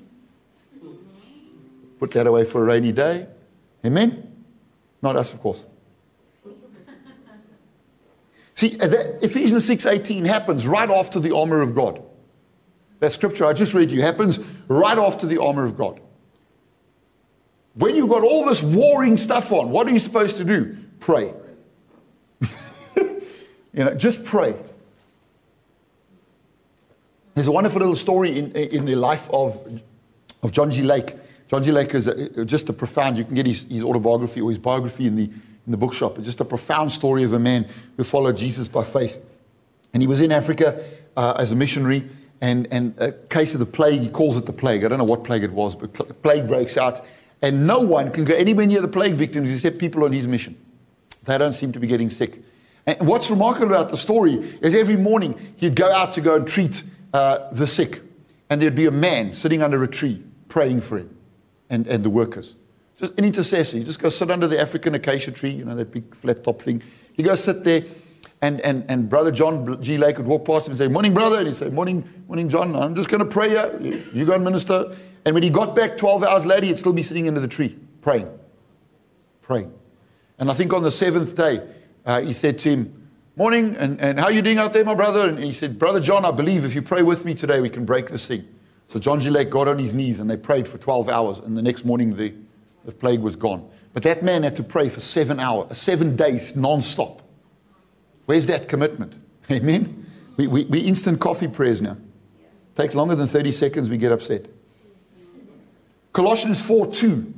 [SPEAKER 1] Put that away for a rainy day. Amen? Not us, of course. See, that Ephesians six eighteen happens right after the armor of God. That scripture I just read you happens right after the armor of God. When you've got all this warring stuff on, what are you supposed to do? Pray. You know, just pray. There's a wonderful little story in, in the life of, of John G. Lake. John G. Lake is a, just a profound, you can get his, his autobiography or his biography in the, in the bookshop. It's just a profound story of a man who followed Jesus by faith. And he was in Africa uh, as a missionary, and, and a case of the plague, he calls it the plague. I don't know what plague it was, but the plague breaks out. And no one can go anywhere near the plague victims except people on his mission. They don't seem to be getting sick. And what's remarkable about the story is every morning he'd go out to go and treat uh, the sick. And there'd be a man sitting under a tree praying for him and, and the workers. Just an intercessor. You just go sit under the African acacia tree, you know, that big flat top thing. You go sit there, and, and, and Brother John G. Lake would walk past him and say, morning, brother. And he'd say, morning, morning, John. I'm just going to pray here. You go and minister. And when he got back twelve hours later, he'd still be sitting under the tree, praying, praying. And I think on the seventh day, uh, he said to him, morning, and, and how are you doing out there, my brother? And he said, Brother John, I believe if you pray with me today, we can break this thing. So John G. Lake got on his knees, and they prayed for twelve hours, and the next morning, the, the plague was gone. But that man had to pray for seven hours, seven days, non-stop. Where's that commitment? Amen? We, we, we instant coffee prayers now. Takes longer than thirty seconds, we get upset. Colossians four two.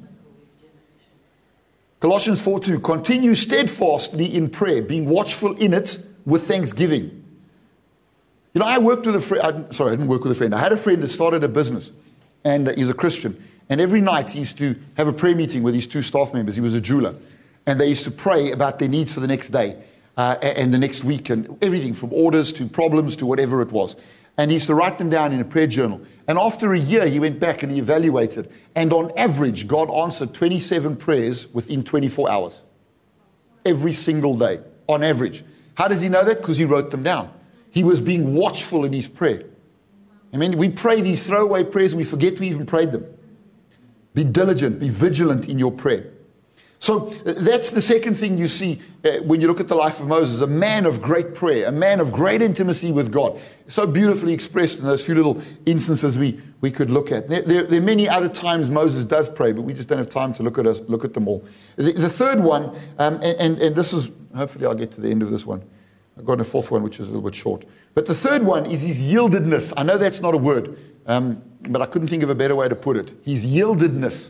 [SPEAKER 1] Colossians four two. Continue steadfastly in prayer, being watchful in it with thanksgiving. You know, I worked with a friend. Sorry, I didn't work with a friend. I had a friend that started a business, and uh, he's a Christian. And every night he used to have a prayer meeting with his two staff members. He was a jeweler. And they used to pray about their needs for the next day uh, and the next week, and everything from orders to problems to whatever it was. And he used to write them down in a prayer journal. And after a year, he went back and he evaluated. And on average, God answered twenty-seven prayers within twenty-four hours. Every single day, on average. How does he know that? Because he wrote them down. He was being watchful in his prayer. I mean, we pray these throwaway prayers and we forget we even prayed them. Be diligent, be vigilant in your prayer. So that's the second thing you see uh, when you look at the life of Moses, a man of great prayer, a man of great intimacy with God. So beautifully expressed in those few little instances we, we could look at. There, there, there are many other times Moses does pray, but we just don't have time to look at us, look at them all. The, the third one, um, and, and, and this is, hopefully I'll get to the end of this one. I've got a fourth one, which is a little bit short. But the third one is his yieldedness. I know that's not a word, um, but I couldn't think of a better way to put it. His yieldedness.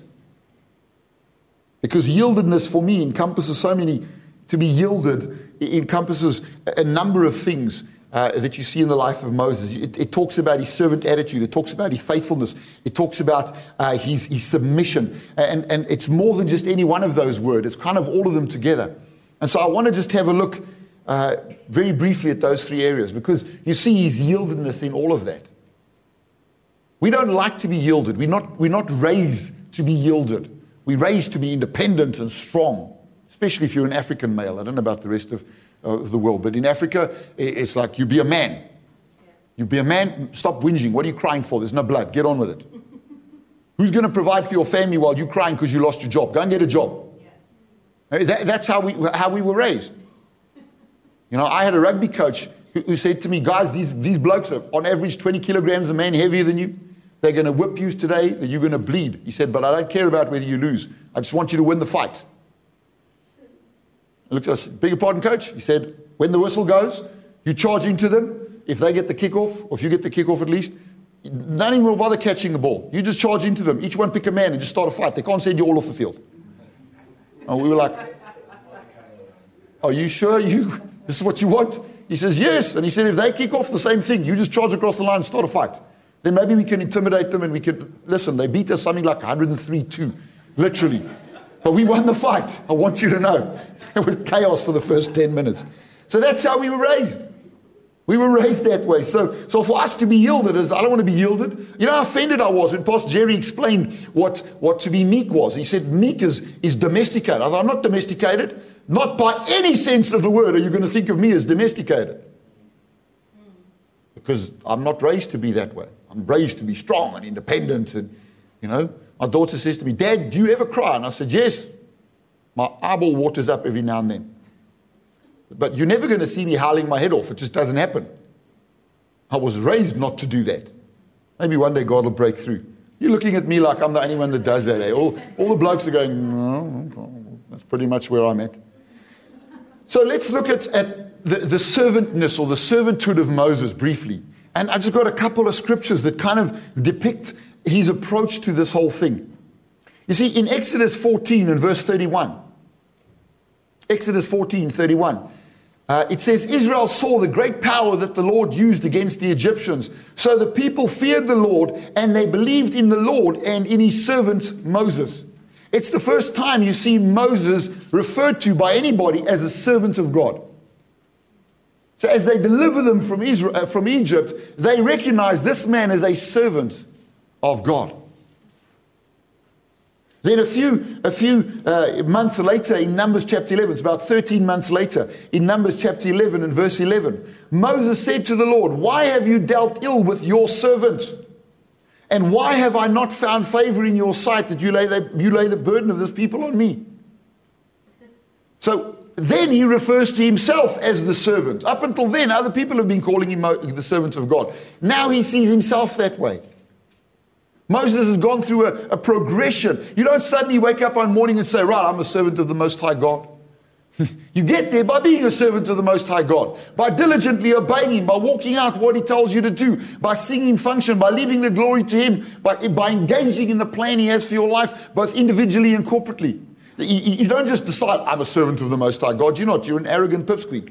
[SPEAKER 1] Because yieldedness for me encompasses so many, to be yielded, it encompasses a number of things uh, that you see in the life of Moses. It, it talks about his servant attitude. It talks about his faithfulness. It talks about uh, his, his submission. And, and it's more than just any one of those words. It's kind of all of them together. And so I want to just have a look uh, very briefly at those three areas, because you see his yieldedness in all of that. We don't like to be yielded. We're not, we're not raised to be yielded. We're raised to be independent and strong, especially if you're an African male. I don't know about the rest of, uh, of the world, but in Africa, it's like you be a man. You be a man, stop whinging. What are you crying for? There's no blood. Get on with it. Who's going to provide for your family while you're crying because you lost your job? Go and get a job. That, that's how we, how we were raised. You know, I had a rugby coach who, who said to me, guys, these, these blokes are on average twenty kilograms a man heavier than you. They're going to whip you today, that you're going to bleed. He said, but I don't care about whether you lose. I just want you to win the fight. I looked at us, beg your pardon, coach? He said, when the whistle goes, you charge into them. If they get the kickoff, or if you get the kickoff at least, none of them will bother catching the ball. You just charge into them. Each one pick a man and just start a fight. They can't send you all off the field. And we were like, are you sure you, this is what you want? He says, yes. And he said, if they kick off the same thing, you just charge across the line and start a fight. Then maybe we can intimidate them and we could, listen, they beat us something like one hundred three two, literally. But we won the fight. I want you to know. It was chaos for the first ten minutes. So that's how we were raised. We were raised that way. So, so for us to be yielded, is I don't want to be yielded. You know how offended I was when Pastor Jerry explained what, what to be meek was. He said meek is, is domesticated. I thought, I'm not domesticated. Not by any sense of the word are you going to think of me as domesticated. Because I'm not raised to be that way. I'm raised to be strong and independent. And, you know, my daughter says to me, Dad, do you ever cry? And I said, yes. My eyeball waters up every now and then. But you're never going to see me howling my head off. It just doesn't happen. I was raised not to do that. Maybe one day God will break through. You're looking at me like I'm the only one that does that. Eh? All, all the blokes are going, no, that's pretty much where I'm at. So let's look at, at the, the servantness or the servanthood of Moses briefly. And I just got a couple of scriptures that kind of depict his approach to this whole thing. You see, in Exodus fourteen and verse thirty-one, Exodus fourteen, thirty-one, uh, it says, Israel saw the great power that the Lord used against the Egyptians. So the people feared the Lord and they believed in the Lord and in his servant Moses. It's the first time you see Moses referred to by anybody as a servant of God. So as they deliver them from Israel, uh, from Egypt, they recognize this man as a servant of God. Then a few, a few uh, months later, in Numbers chapter eleven, it's about thirteen months later, in Numbers chapter eleven and verse eleven, Moses said to the Lord, why have you dealt ill with your servant? And why have I not found favor in your sight that you lay the, you lay the burden of this people on me? So then he refers to himself as the servant. Up until then, other people have been calling him the servant of God. Now he sees himself that way. Moses has gone through a, a progression. You don't suddenly wake up one morning and say, right, I'm a servant of the Most High God. You get there by being a servant of the Most High God, by diligently obeying him, by walking out what he tells you to do, by seeing him function, by leaving the glory to him, by, by engaging in the plan he has for your life, both individually and corporately. You, you don't just decide, I'm a servant of the Most High God. You're not. You're an arrogant pipsqueak.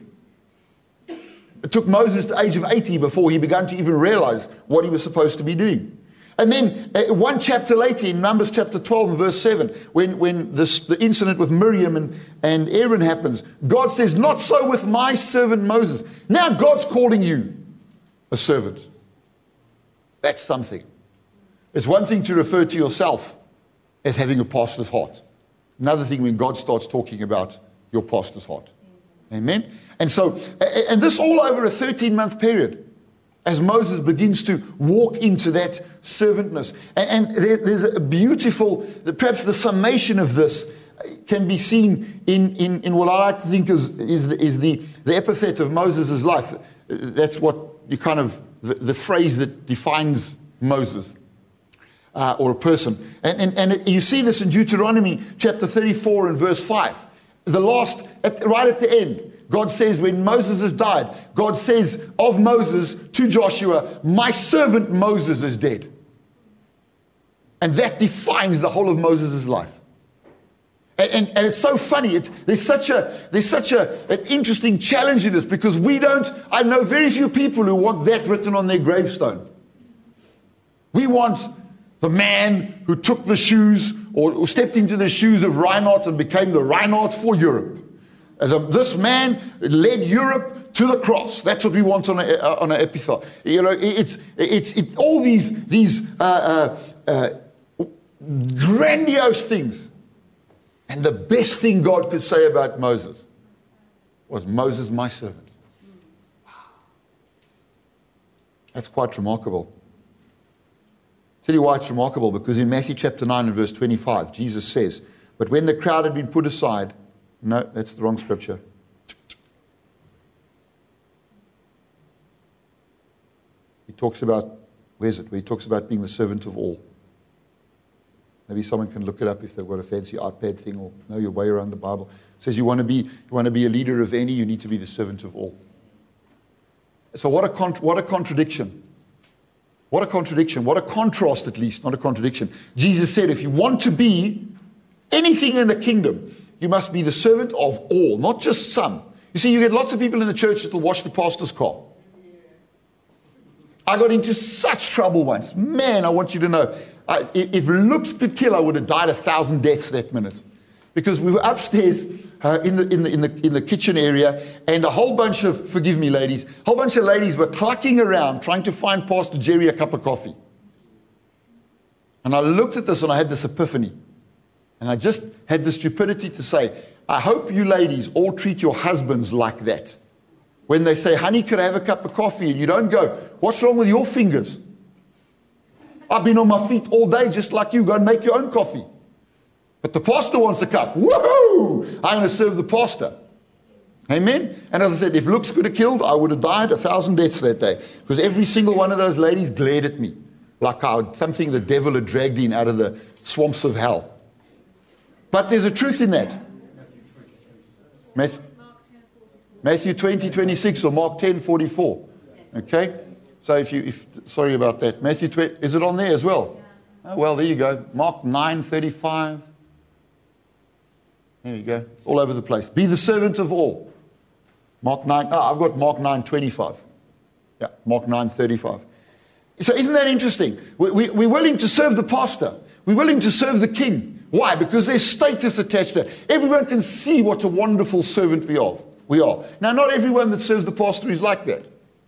[SPEAKER 1] It took Moses to the age of eighty before he began to even realize what he was supposed to be doing. And then uh, one chapter later, in Numbers chapter twelve and verse seven, when, when this, the incident with Miriam and, and Aaron happens, God says, not so with my servant Moses. Now God's calling you a servant. That's something. It's one thing to refer to yourself as having a pastor's heart. Another thing when God starts talking about your pastor's heart. Amen? And so, and this all over a thirteen-month period. As Moses begins to walk into that servantness. And, and there, there's a beautiful, perhaps the summation of this can be seen in, in, in what I like to think is, is, the, is the, the epithet of Moses' life. That's what you kind of, the, the phrase that defines Moses uh, or a person. And, and, and it, you see this in Deuteronomy chapter thirty-four and verse five. The last, at, right at the end. God says when Moses has died, God says of Moses to Joshua, my servant Moses is dead. And that defines the whole of Moses' life. And, and, and it's so funny. It's, there's such a there's such a, an interesting challenge in this because we don't, I know very few people who want that written on their gravestone. We want the man who took the shoes or, or stepped into the shoes of Reinhard and became the Reinhard for Europe. This man led Europe to the cross. That's what we want on a, on an epitaph. You know, it's it's it, all these these uh, uh, uh, grandiose things, and the best thing God could say about Moses was, "Moses, my servant." That's quite remarkable. Tell you why it's remarkable, because in Matthew chapter nine and verse twenty-five, Jesus says, "But when the crowd had been put aside." No, that's the wrong scripture. He talks about, where's it? Where he talks about being the servant of all. Maybe someone can look it up if they've got a fancy iPad thing or know your way around the Bible. It says you want to be, you want to be a leader of any, you need to be the servant of all. So what a con- what a contradiction. What a contradiction. What a contrast, at least, not a contradiction. Jesus said, if you want to be anything in the kingdom, you must be the servant of all, not just some. You see, you get lots of people in the church that will wash the pastor's car. I got into such trouble once. Man, I want you to know, I, if looks could kill, I would have died a thousand deaths that minute. Because we were upstairs uh, in, the, in, the, in, the, in the kitchen area, and a whole bunch of, forgive me ladies, a whole bunch of ladies were clucking around trying to find Pastor Jerry a cup of coffee. And I looked at this and I had this epiphany. And I just had the stupidity to say, I hope you ladies all treat your husbands like that. When they say, honey, could I have a cup of coffee? And you don't go, what's wrong with your fingers? I've been on my feet all day just like you. Go and make your own coffee. But the pastor wants a cup. Woohoo! I'm going to serve the pastor. Amen? And as I said, if looks could have killed, I would have died a thousand deaths that day. Because every single one of those ladies glared at me. Like how something the devil had dragged in out of the swamps of hell. But there's a truth in that. Matthew, Matthew twenty, twenty-six or Mark ten, forty-four. Okay? So if you, if, sorry about that. Matthew twenty, is it on there as well? Oh, well, there you go. Mark nine, thirty-five. There you go. It's all over the place. Be the servant of all. Mark nine, oh, I've got Mark nine, twenty-five. Yeah, Mark nine, thirty-five. So isn't that interesting? We, we, we're willing to serve the pastor. We're willing to serve the king. Why? Because there's status attached to it. Everyone can see what a wonderful servant we are. We are. Now, not everyone that serves the pastor is like that.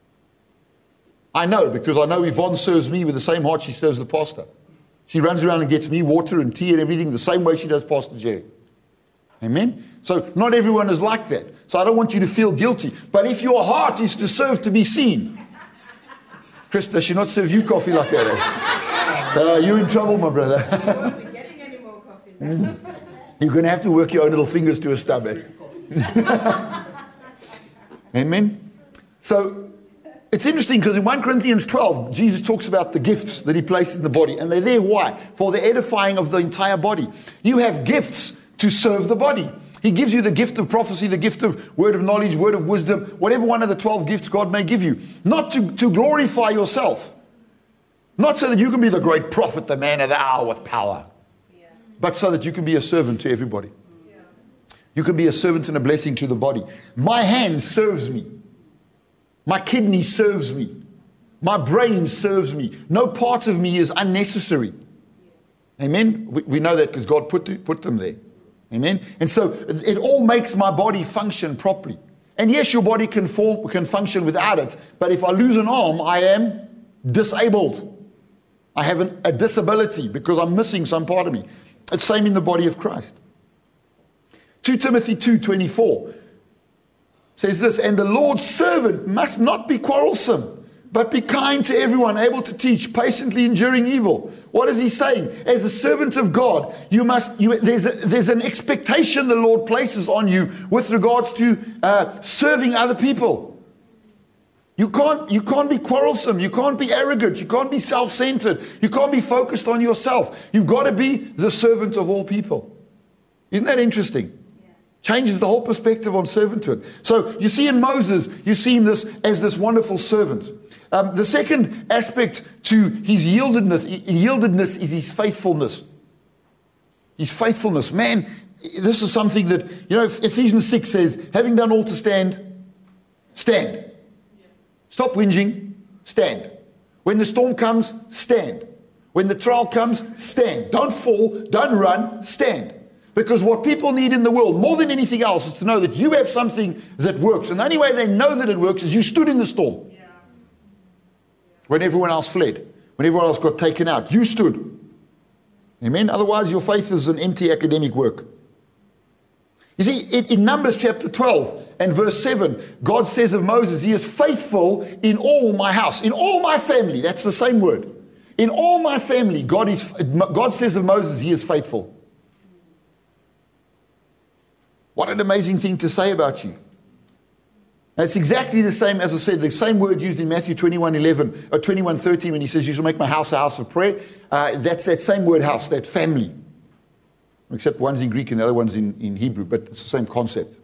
[SPEAKER 1] I know, because I know Yvonne serves me with the same heart she serves the pastor. She runs around and gets me water and tea and everything the same way she does Pastor Jerry. Amen? So not everyone is like that. So I don't want you to feel guilty. But if your heart is to serve to be seen, Chris, does she not serve you coffee like that? Eh? Uh, you're in trouble, my brother.
[SPEAKER 2] You won't be getting any more coffee now.
[SPEAKER 1] You're going to have to work your own little fingers to a stub. Eh? Amen? So it's interesting because in First Corinthians twelve, Jesus talks about the gifts that he places in the body. And they're there, why? For the edifying of the entire body. You have gifts to serve the body. He gives you the gift of prophecy, the gift of word of knowledge, word of wisdom, whatever one of the twelve gifts God may give you. Not to, to glorify yourself. Not so that you can be the great prophet, the man of the hour with power. Yeah. But so that you can be a servant to everybody. Yeah. You can be a servant and a blessing to the body. My hand serves me. My kidney serves me. My brain serves me. No part of me is unnecessary. Amen? We, we know that because God put, the, put them there. Amen? And so it all makes my body function properly. And yes, your body can, form, can function without it. But if I lose an arm, I am disabled. I have an, a disability because I'm missing some part of me. It's the same in the body of Christ. Second Timothy two twenty-four says this, and the Lord's servant must not be quarrelsome, but be kind to everyone, able to teach, patiently enduring evil. What is he saying? As a servant of God, you must. You, there's, a, there's an expectation the Lord places on you with regards to uh, serving other people. You can't, you can't be quarrelsome. You can't be arrogant. You can't be self-centered. You can't be focused on yourself. You've got to be the servant of all people. Isn't that interesting? Changes the whole perspective on servanthood. So you see in Moses, you see him this as this wonderful servant. Um, the second aspect to his yieldedness, yieldedness is his faithfulness. His faithfulness. Man, this is something that, you know, Ephesians six says, having done all to stand, stand. Stop whinging, stand. When the storm comes, stand. When the trial comes, stand. Don't fall, don't run, stand. Because what people need in the world, more than anything else, is to know that you have something that works. And the only way they know that it works is you stood in the storm. Yeah. When everyone else fled. When everyone else got taken out. You stood. Amen? Otherwise, your faith is an empty academic work. You see, in, in Numbers chapter twelve and verse seven, God says of Moses, he is faithful in all my house. In all my family. That's the same word. In all my family, God, is, God says of Moses, he is faithful. What an amazing thing to say about you. It's exactly the same, as I said, the same word used in Matthew twenty-one eleven, or twenty-one thirteen when he says, you shall make my house a house of prayer. Uh, that's that same word house, that family. Except one's in Greek and the other one's in, in Hebrew, but it's the same concept.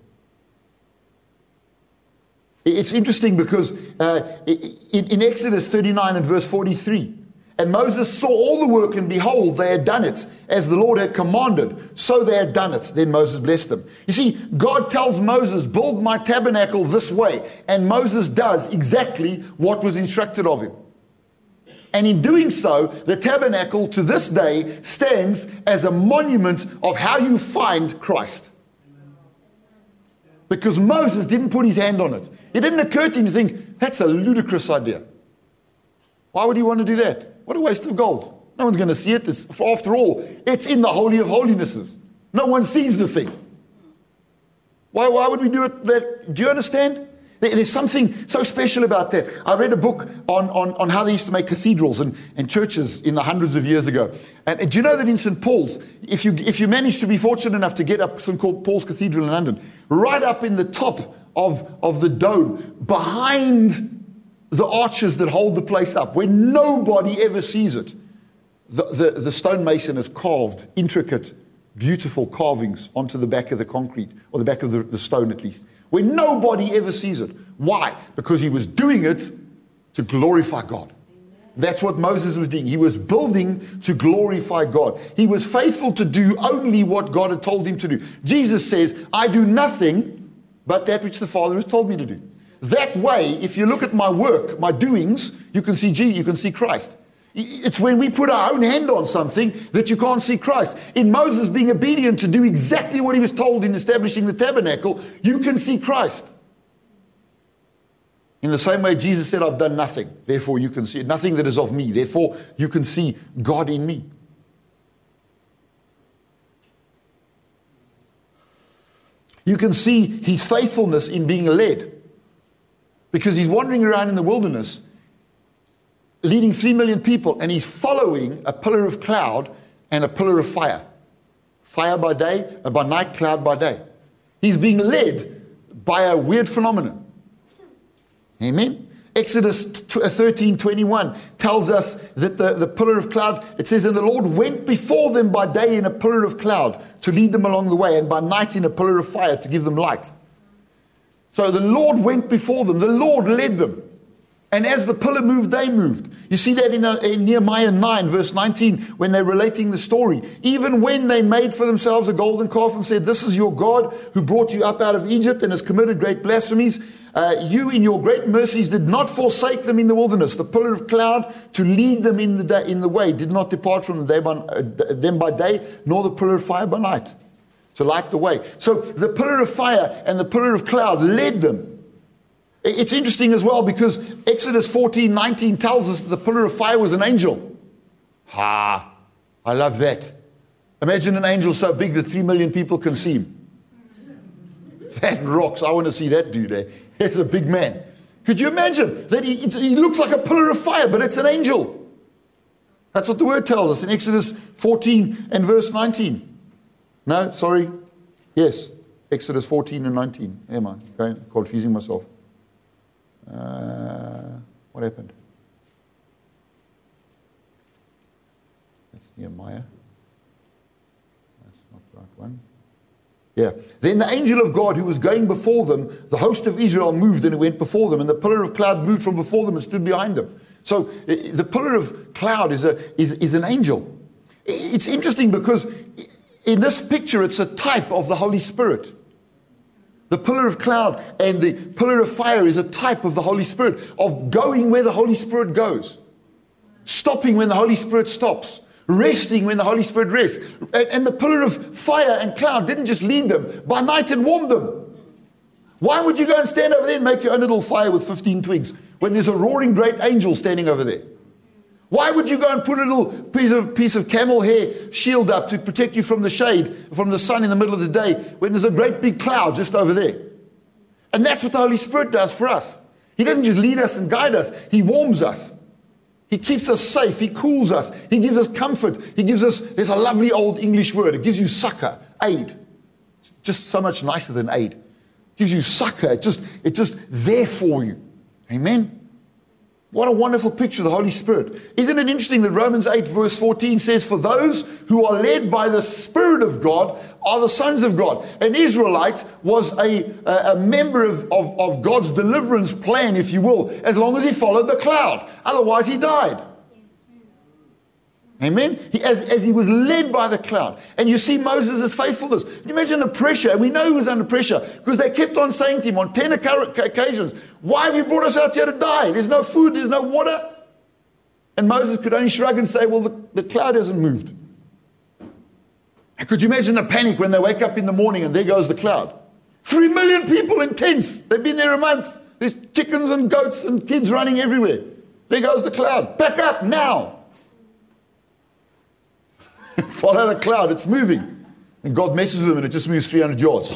[SPEAKER 1] It's interesting because uh, in, in Exodus thirty-nine and verse forty-three, And Moses saw all the work, and behold, they had done it, as the Lord had commanded. So they had done it. Then Moses blessed them. You see, God tells Moses, build my tabernacle this way. And Moses does exactly what was instructed of him. And in doing so, the tabernacle to this day stands as a monument of how you find Christ. Because Moses didn't put his hand on it. It didn't occur to him to think, that's a ludicrous idea. Why would he want to do that? What a waste of gold. No one's going to see it. It's, after all, it's in the Holy of Holinesses. No one sees the thing. Why, why would we do it? That, do you understand? There, there's something so special about that. I read a book on, on, on how they used to make cathedrals and, and churches in the hundreds of years ago. And, and do you know that in Saint Paul's, if you, if you manage to be fortunate enough to get up Saint Paul's Cathedral in London, right up in the top of, of the dome, behind the arches that hold the place up, where nobody ever sees it, the, the, the stonemason has carved intricate, beautiful carvings onto the back of the concrete, or the back of the, the stone at least, where nobody ever sees it. Why? Because he was doing it to glorify God. That's what Moses was doing. He was building to glorify God. He was faithful to do only what God had told him to do. Jesus says, I do nothing but that which the Father has told me to do. That way, if you look at my work, my doings, you can see G, you can see Christ. It's when we put our own hand on something that you can't see Christ. In Moses being obedient to do exactly what he was told in establishing the tabernacle, you can see Christ. In the same way, Jesus said, I've done nothing, therefore you can see it. Nothing that is of me, therefore you can see God in me. You can see his faithfulness in being led. Because he's wandering around in the wilderness, leading three million people, and he's following a pillar of cloud and a pillar of fire. Fire by day, and by night, cloud by day. He's being led by a weird phenomenon. Amen? Exodus thirteen twenty-one tells us that the, the pillar of cloud, it says, and the Lord went before them by day in a pillar of cloud to lead them along the way, and by night in a pillar of fire to give them light. So the Lord went before them. The Lord led them. And as the pillar moved, they moved. You see that in, a, in Nehemiah nine, verse nineteen, when they're relating the story. Even when they made for themselves a golden calf and said, this is your God who brought you up out of Egypt and has committed great blasphemies, uh, you in your great mercies did not forsake them in the wilderness. The pillar of cloud to lead them in the, day, in the way did not depart from them, day by, uh, them by day, nor the pillar of fire by night, to light the way. So the pillar of fire and the pillar of cloud led them. It's interesting as well because Exodus fourteen nineteen tells us that the pillar of fire was an angel. Ha! I love that. Imagine an angel so big that three million people can see him. That rocks. I want to see that dude there. He's a big man. Could you imagine that he, he looks like a pillar of fire, but it's an angel? That's what the word tells us in Exodus fourteen and verse nineteen. No, sorry. Yes, Exodus fourteen and nineteen. Am I? Okay, confusing myself. Uh, what happened? That's Nehemiah. That's not the right one. Yeah. Then the angel of God who was going before them, the host of Israel moved and it went before them, and the pillar of cloud moved from before them and stood behind them. So the pillar of cloud is a is, is an angel. It's interesting because in this picture it's a type of the Holy Spirit. The pillar of cloud and the pillar of fire is a type of the Holy Spirit, of going where the Holy Spirit goes, stopping when the Holy Spirit stops, resting when the Holy Spirit rests. And, and the pillar of fire and cloud didn't just lead them, by night it warmed them. Why would you go and stand over there and make your own little fire with fifteen twigs when there's a roaring great angel standing over there? Why would you go and put a little piece of, piece of camel hair shield up to protect you from the shade, from the sun in the middle of the day, when there's a great big cloud just over there? And that's what the Holy Spirit does for us. He doesn't just lead us and guide us. He warms us. He keeps us safe. He cools us. He gives us comfort. He gives us, there's a lovely old English word. It gives you succor, aid. It's just so much nicer than aid. It gives you succor. It just, it's just there for you. Amen? What a wonderful picture of the Holy Spirit. Isn't it interesting that Romans eight verse fourteen says, for those who are led by the Spirit of God are the sons of God. An Israelite was a, a, a member of, of, of God's deliverance plan, if you will, as long as he followed the cloud. Otherwise he died. Amen? He, as, as he was led by the cloud. And you see Moses' faithfulness. Can you imagine the pressure? We know he was under pressure because they kept on saying to him on ten occasions, why have you brought us out here to die? There's no food, there's no water. And Moses could only shrug and say, well, the, the cloud hasn't moved. And could you imagine the panic when they wake up in the morning and there goes the cloud? Three million people in tents. They've been there a month. There's chickens and goats and kids running everywhere. There goes the cloud. Back up now. Follow the cloud. It's moving. And God messes with them and it just moves three hundred yards.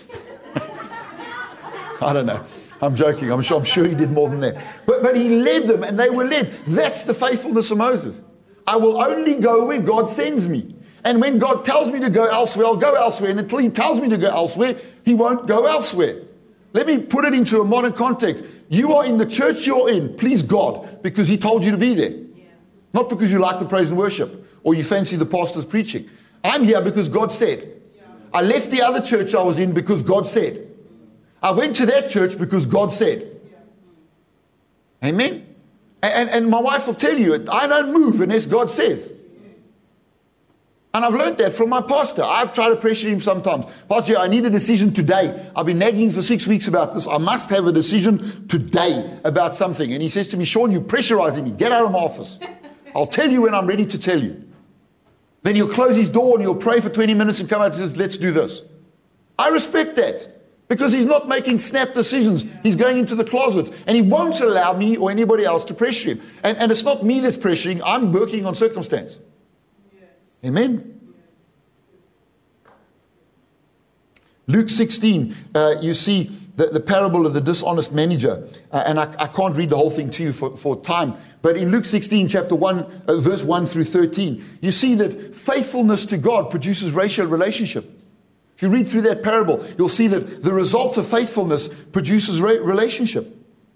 [SPEAKER 1] I don't know. I'm joking. I'm sure, I'm sure he did more than that. But, but he led them and they were led. That's the faithfulness of Moses. I will only go where God sends me. And when God tells me to go elsewhere, I'll go elsewhere. And until he tells me to go elsewhere, he won't go elsewhere. Let me put it into a modern context. You are in the church you're in, please God, because he told you to be there. Yeah. Not because you like the praise and worship or you fancy the pastor's preaching. I'm here because God said. Yeah. I left the other church I was in because God said. I went to that church because God said. Yeah. Amen? And, and, and my wife will tell you, I don't move unless God says. And I've learned that from my pastor. I've tried to pressure him sometimes. Pastor, I need a decision today. I've been nagging for six weeks about this. I must have a decision today about something. And he says to me, Sean, you're pressurizing me. Get out of my office. I'll tell you when I'm ready to tell you. Then he'll close his door and he'll pray for twenty minutes and come out and says, let's do this. I respect that because he's not making snap decisions. He's going into the closet and he won't allow me or anybody else to pressure him. And, and it's not me that's pressuring. I'm working on circumstance. Amen. Luke sixteen, uh, you see the, the parable of the dishonest manager. Uh, and I, I can't read the whole thing to you for, for time. But in Luke sixteen, chapter one, uh, verse one through thirteen, you see that faithfulness to God produces racial relationship. If you read through that parable, you'll see that the result of faithfulness produces ra- relationship.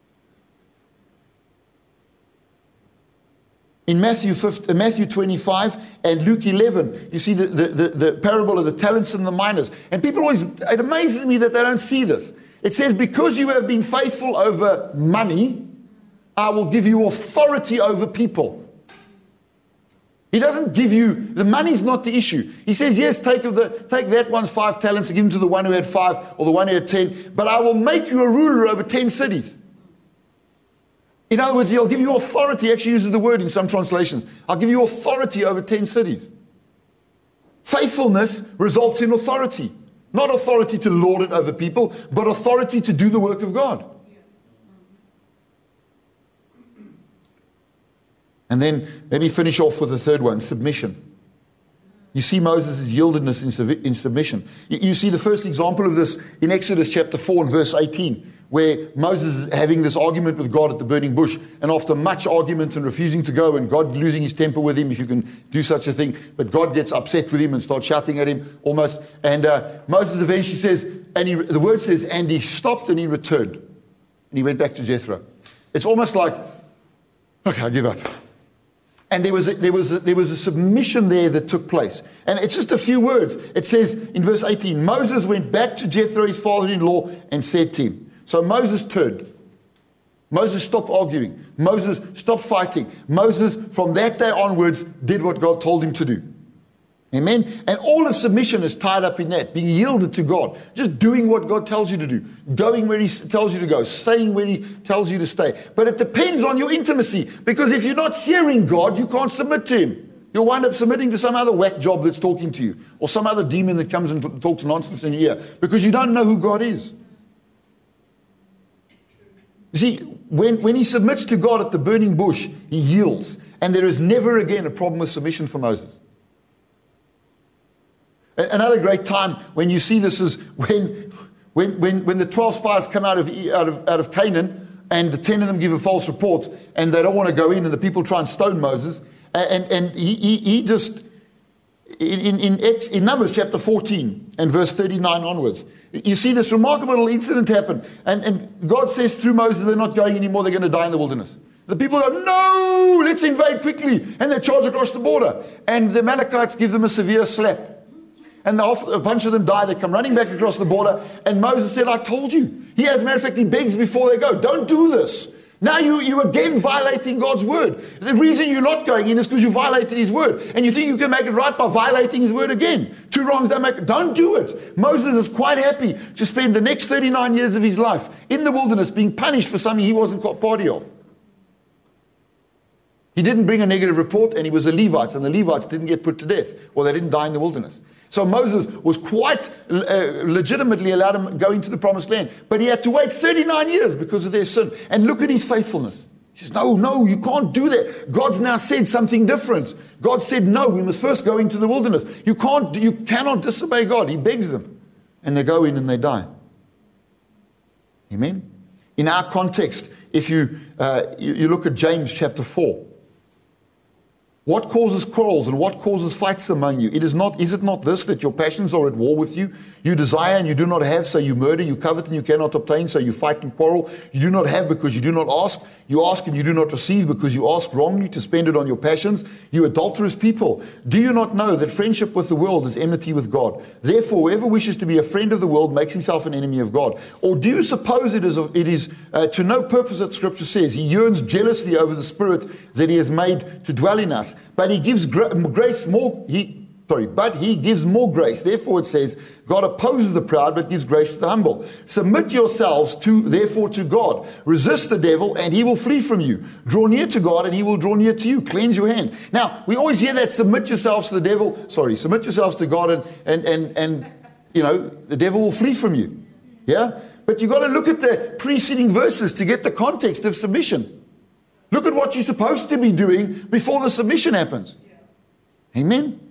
[SPEAKER 1] In Matthew fifteen, Matthew twenty-five and Luke eleven, you see the, the, the, the parable of the talents and the miners. And people always, it amazes me that they don't see this. It says, because you have been faithful over money, I will give you authority over people. He doesn't give you, the money's not the issue. He says, yes, take of the take that one's five talents and give them to the one who had five or the one who had ten, but I will make you a ruler over ten cities. In other words, he'll give you authority. He actually uses the word in some translations. I'll give you authority over ten cities. Faithfulness results in authority. Not authority to lord it over people, but authority to do the work of God. And then let me finish off with the third one, submission. You see Moses' yieldedness in, sub- in submission. You, you see the first example of this in Exodus chapter four and verse eighteen. Where Moses is having this argument with God at the burning bush, and after much argument and refusing to go, and God losing his temper with him, if you can do such a thing, but God gets upset with him and starts shouting at him almost, and uh, Moses eventually says, and he, the word says, and he stopped and he returned, and he went back to Jethro. It's almost like, okay, I give up. And there was a, there was a, there was a submission there that took place. And it's just a few words. It says in verse eighteen, Moses went back to Jethro, his father-in-law, and said to him. So Moses turned. Moses stopped arguing. Moses stopped fighting. Moses, from that day onwards, did what God told him to do. Amen? And all of submission is tied up in that, being yielded to God. Just doing what God tells you to do. Going where he tells you to go. Staying where he tells you to stay. But it depends on your intimacy. Because if you're not hearing God, you can't submit to him. You'll wind up submitting to some other whack job that's talking to you. Or some other demon that comes and talks nonsense in your ear. Because you don't know who God is. You see, when, when he submits to God at the burning bush, he yields. And there is never again a problem with submission for Moses. Another great time when you see this is when, when, when, when the twelve spies come out of, out, of, out of Canaan and the ten of them give a false report and they don't want to go in and the people try and stone Moses. And, and he, he, he just, in, in, in Numbers chapter fourteen and verse thirty-nine onwards, you see this remarkable little incident happen. And, and God says through Moses, they're not going anymore, they're going to die in the wilderness. The people go, no, let's invade quickly. And they charge across the border. And the Amalekites give them a severe slap. And a bunch of them die. They come running back across the border. And Moses said, I told you. He, as a matter of fact, he begs before they go, don't do this. Now you, you're again violating God's word. The reason you're not going in is because you violated his word. And you think you can make it right by violating his word again. Two wrongs don't make it. Don't do it. Moses is quite happy to spend the next thirty-nine years of his life in the wilderness being punished for something he wasn't party of. He didn't bring a negative report, and he was a Levite, and the Levites didn't get put to death, or they didn't die in the wilderness. So Moses was quite uh, legitimately allowed to go into the promised land. But he had to wait thirty-nine years because of their sin. And look at his faithfulness. He says, no, no, you can't do that. God's now said something different. God said, no, we must first go into the wilderness. You can't, you cannot disobey God. He begs them. And they go in and they die. Amen? In our context, if you, uh, you, you look at James chapter four, what causes quarrels and what causes fights among you? It is not, is it not this, that your passions are at war with you? You desire and you do not have, so you murder. You covet and you cannot obtain, so you fight and quarrel. You do not have because you do not ask. You ask and you do not receive because you ask wrongly to spend it on your passions. You adulterous people, do you not know that friendship with the world is enmity with God? Therefore, whoever wishes to be a friend of the world makes himself an enemy of God. Or do you suppose it is, it is uh, to no purpose that Scripture says, he yearns jealously over the Spirit that he has made to dwell in us, but he gives gra- grace more, he Sorry, but he gives more grace. Therefore it says, God opposes the proud, but gives grace to the humble. Submit yourselves to, therefore, to God. Resist the devil, and he will flee from you. Draw near to God, and he will draw near to you. Cleanse your hand. Now, we always hear that, submit yourselves to the devil. Sorry, submit yourselves to God, and, and, and, and you know, the devil will flee from you. Yeah? But you've got to look at the preceding verses to get the context of submission. Look at what you're supposed to be doing before the submission happens. Amen?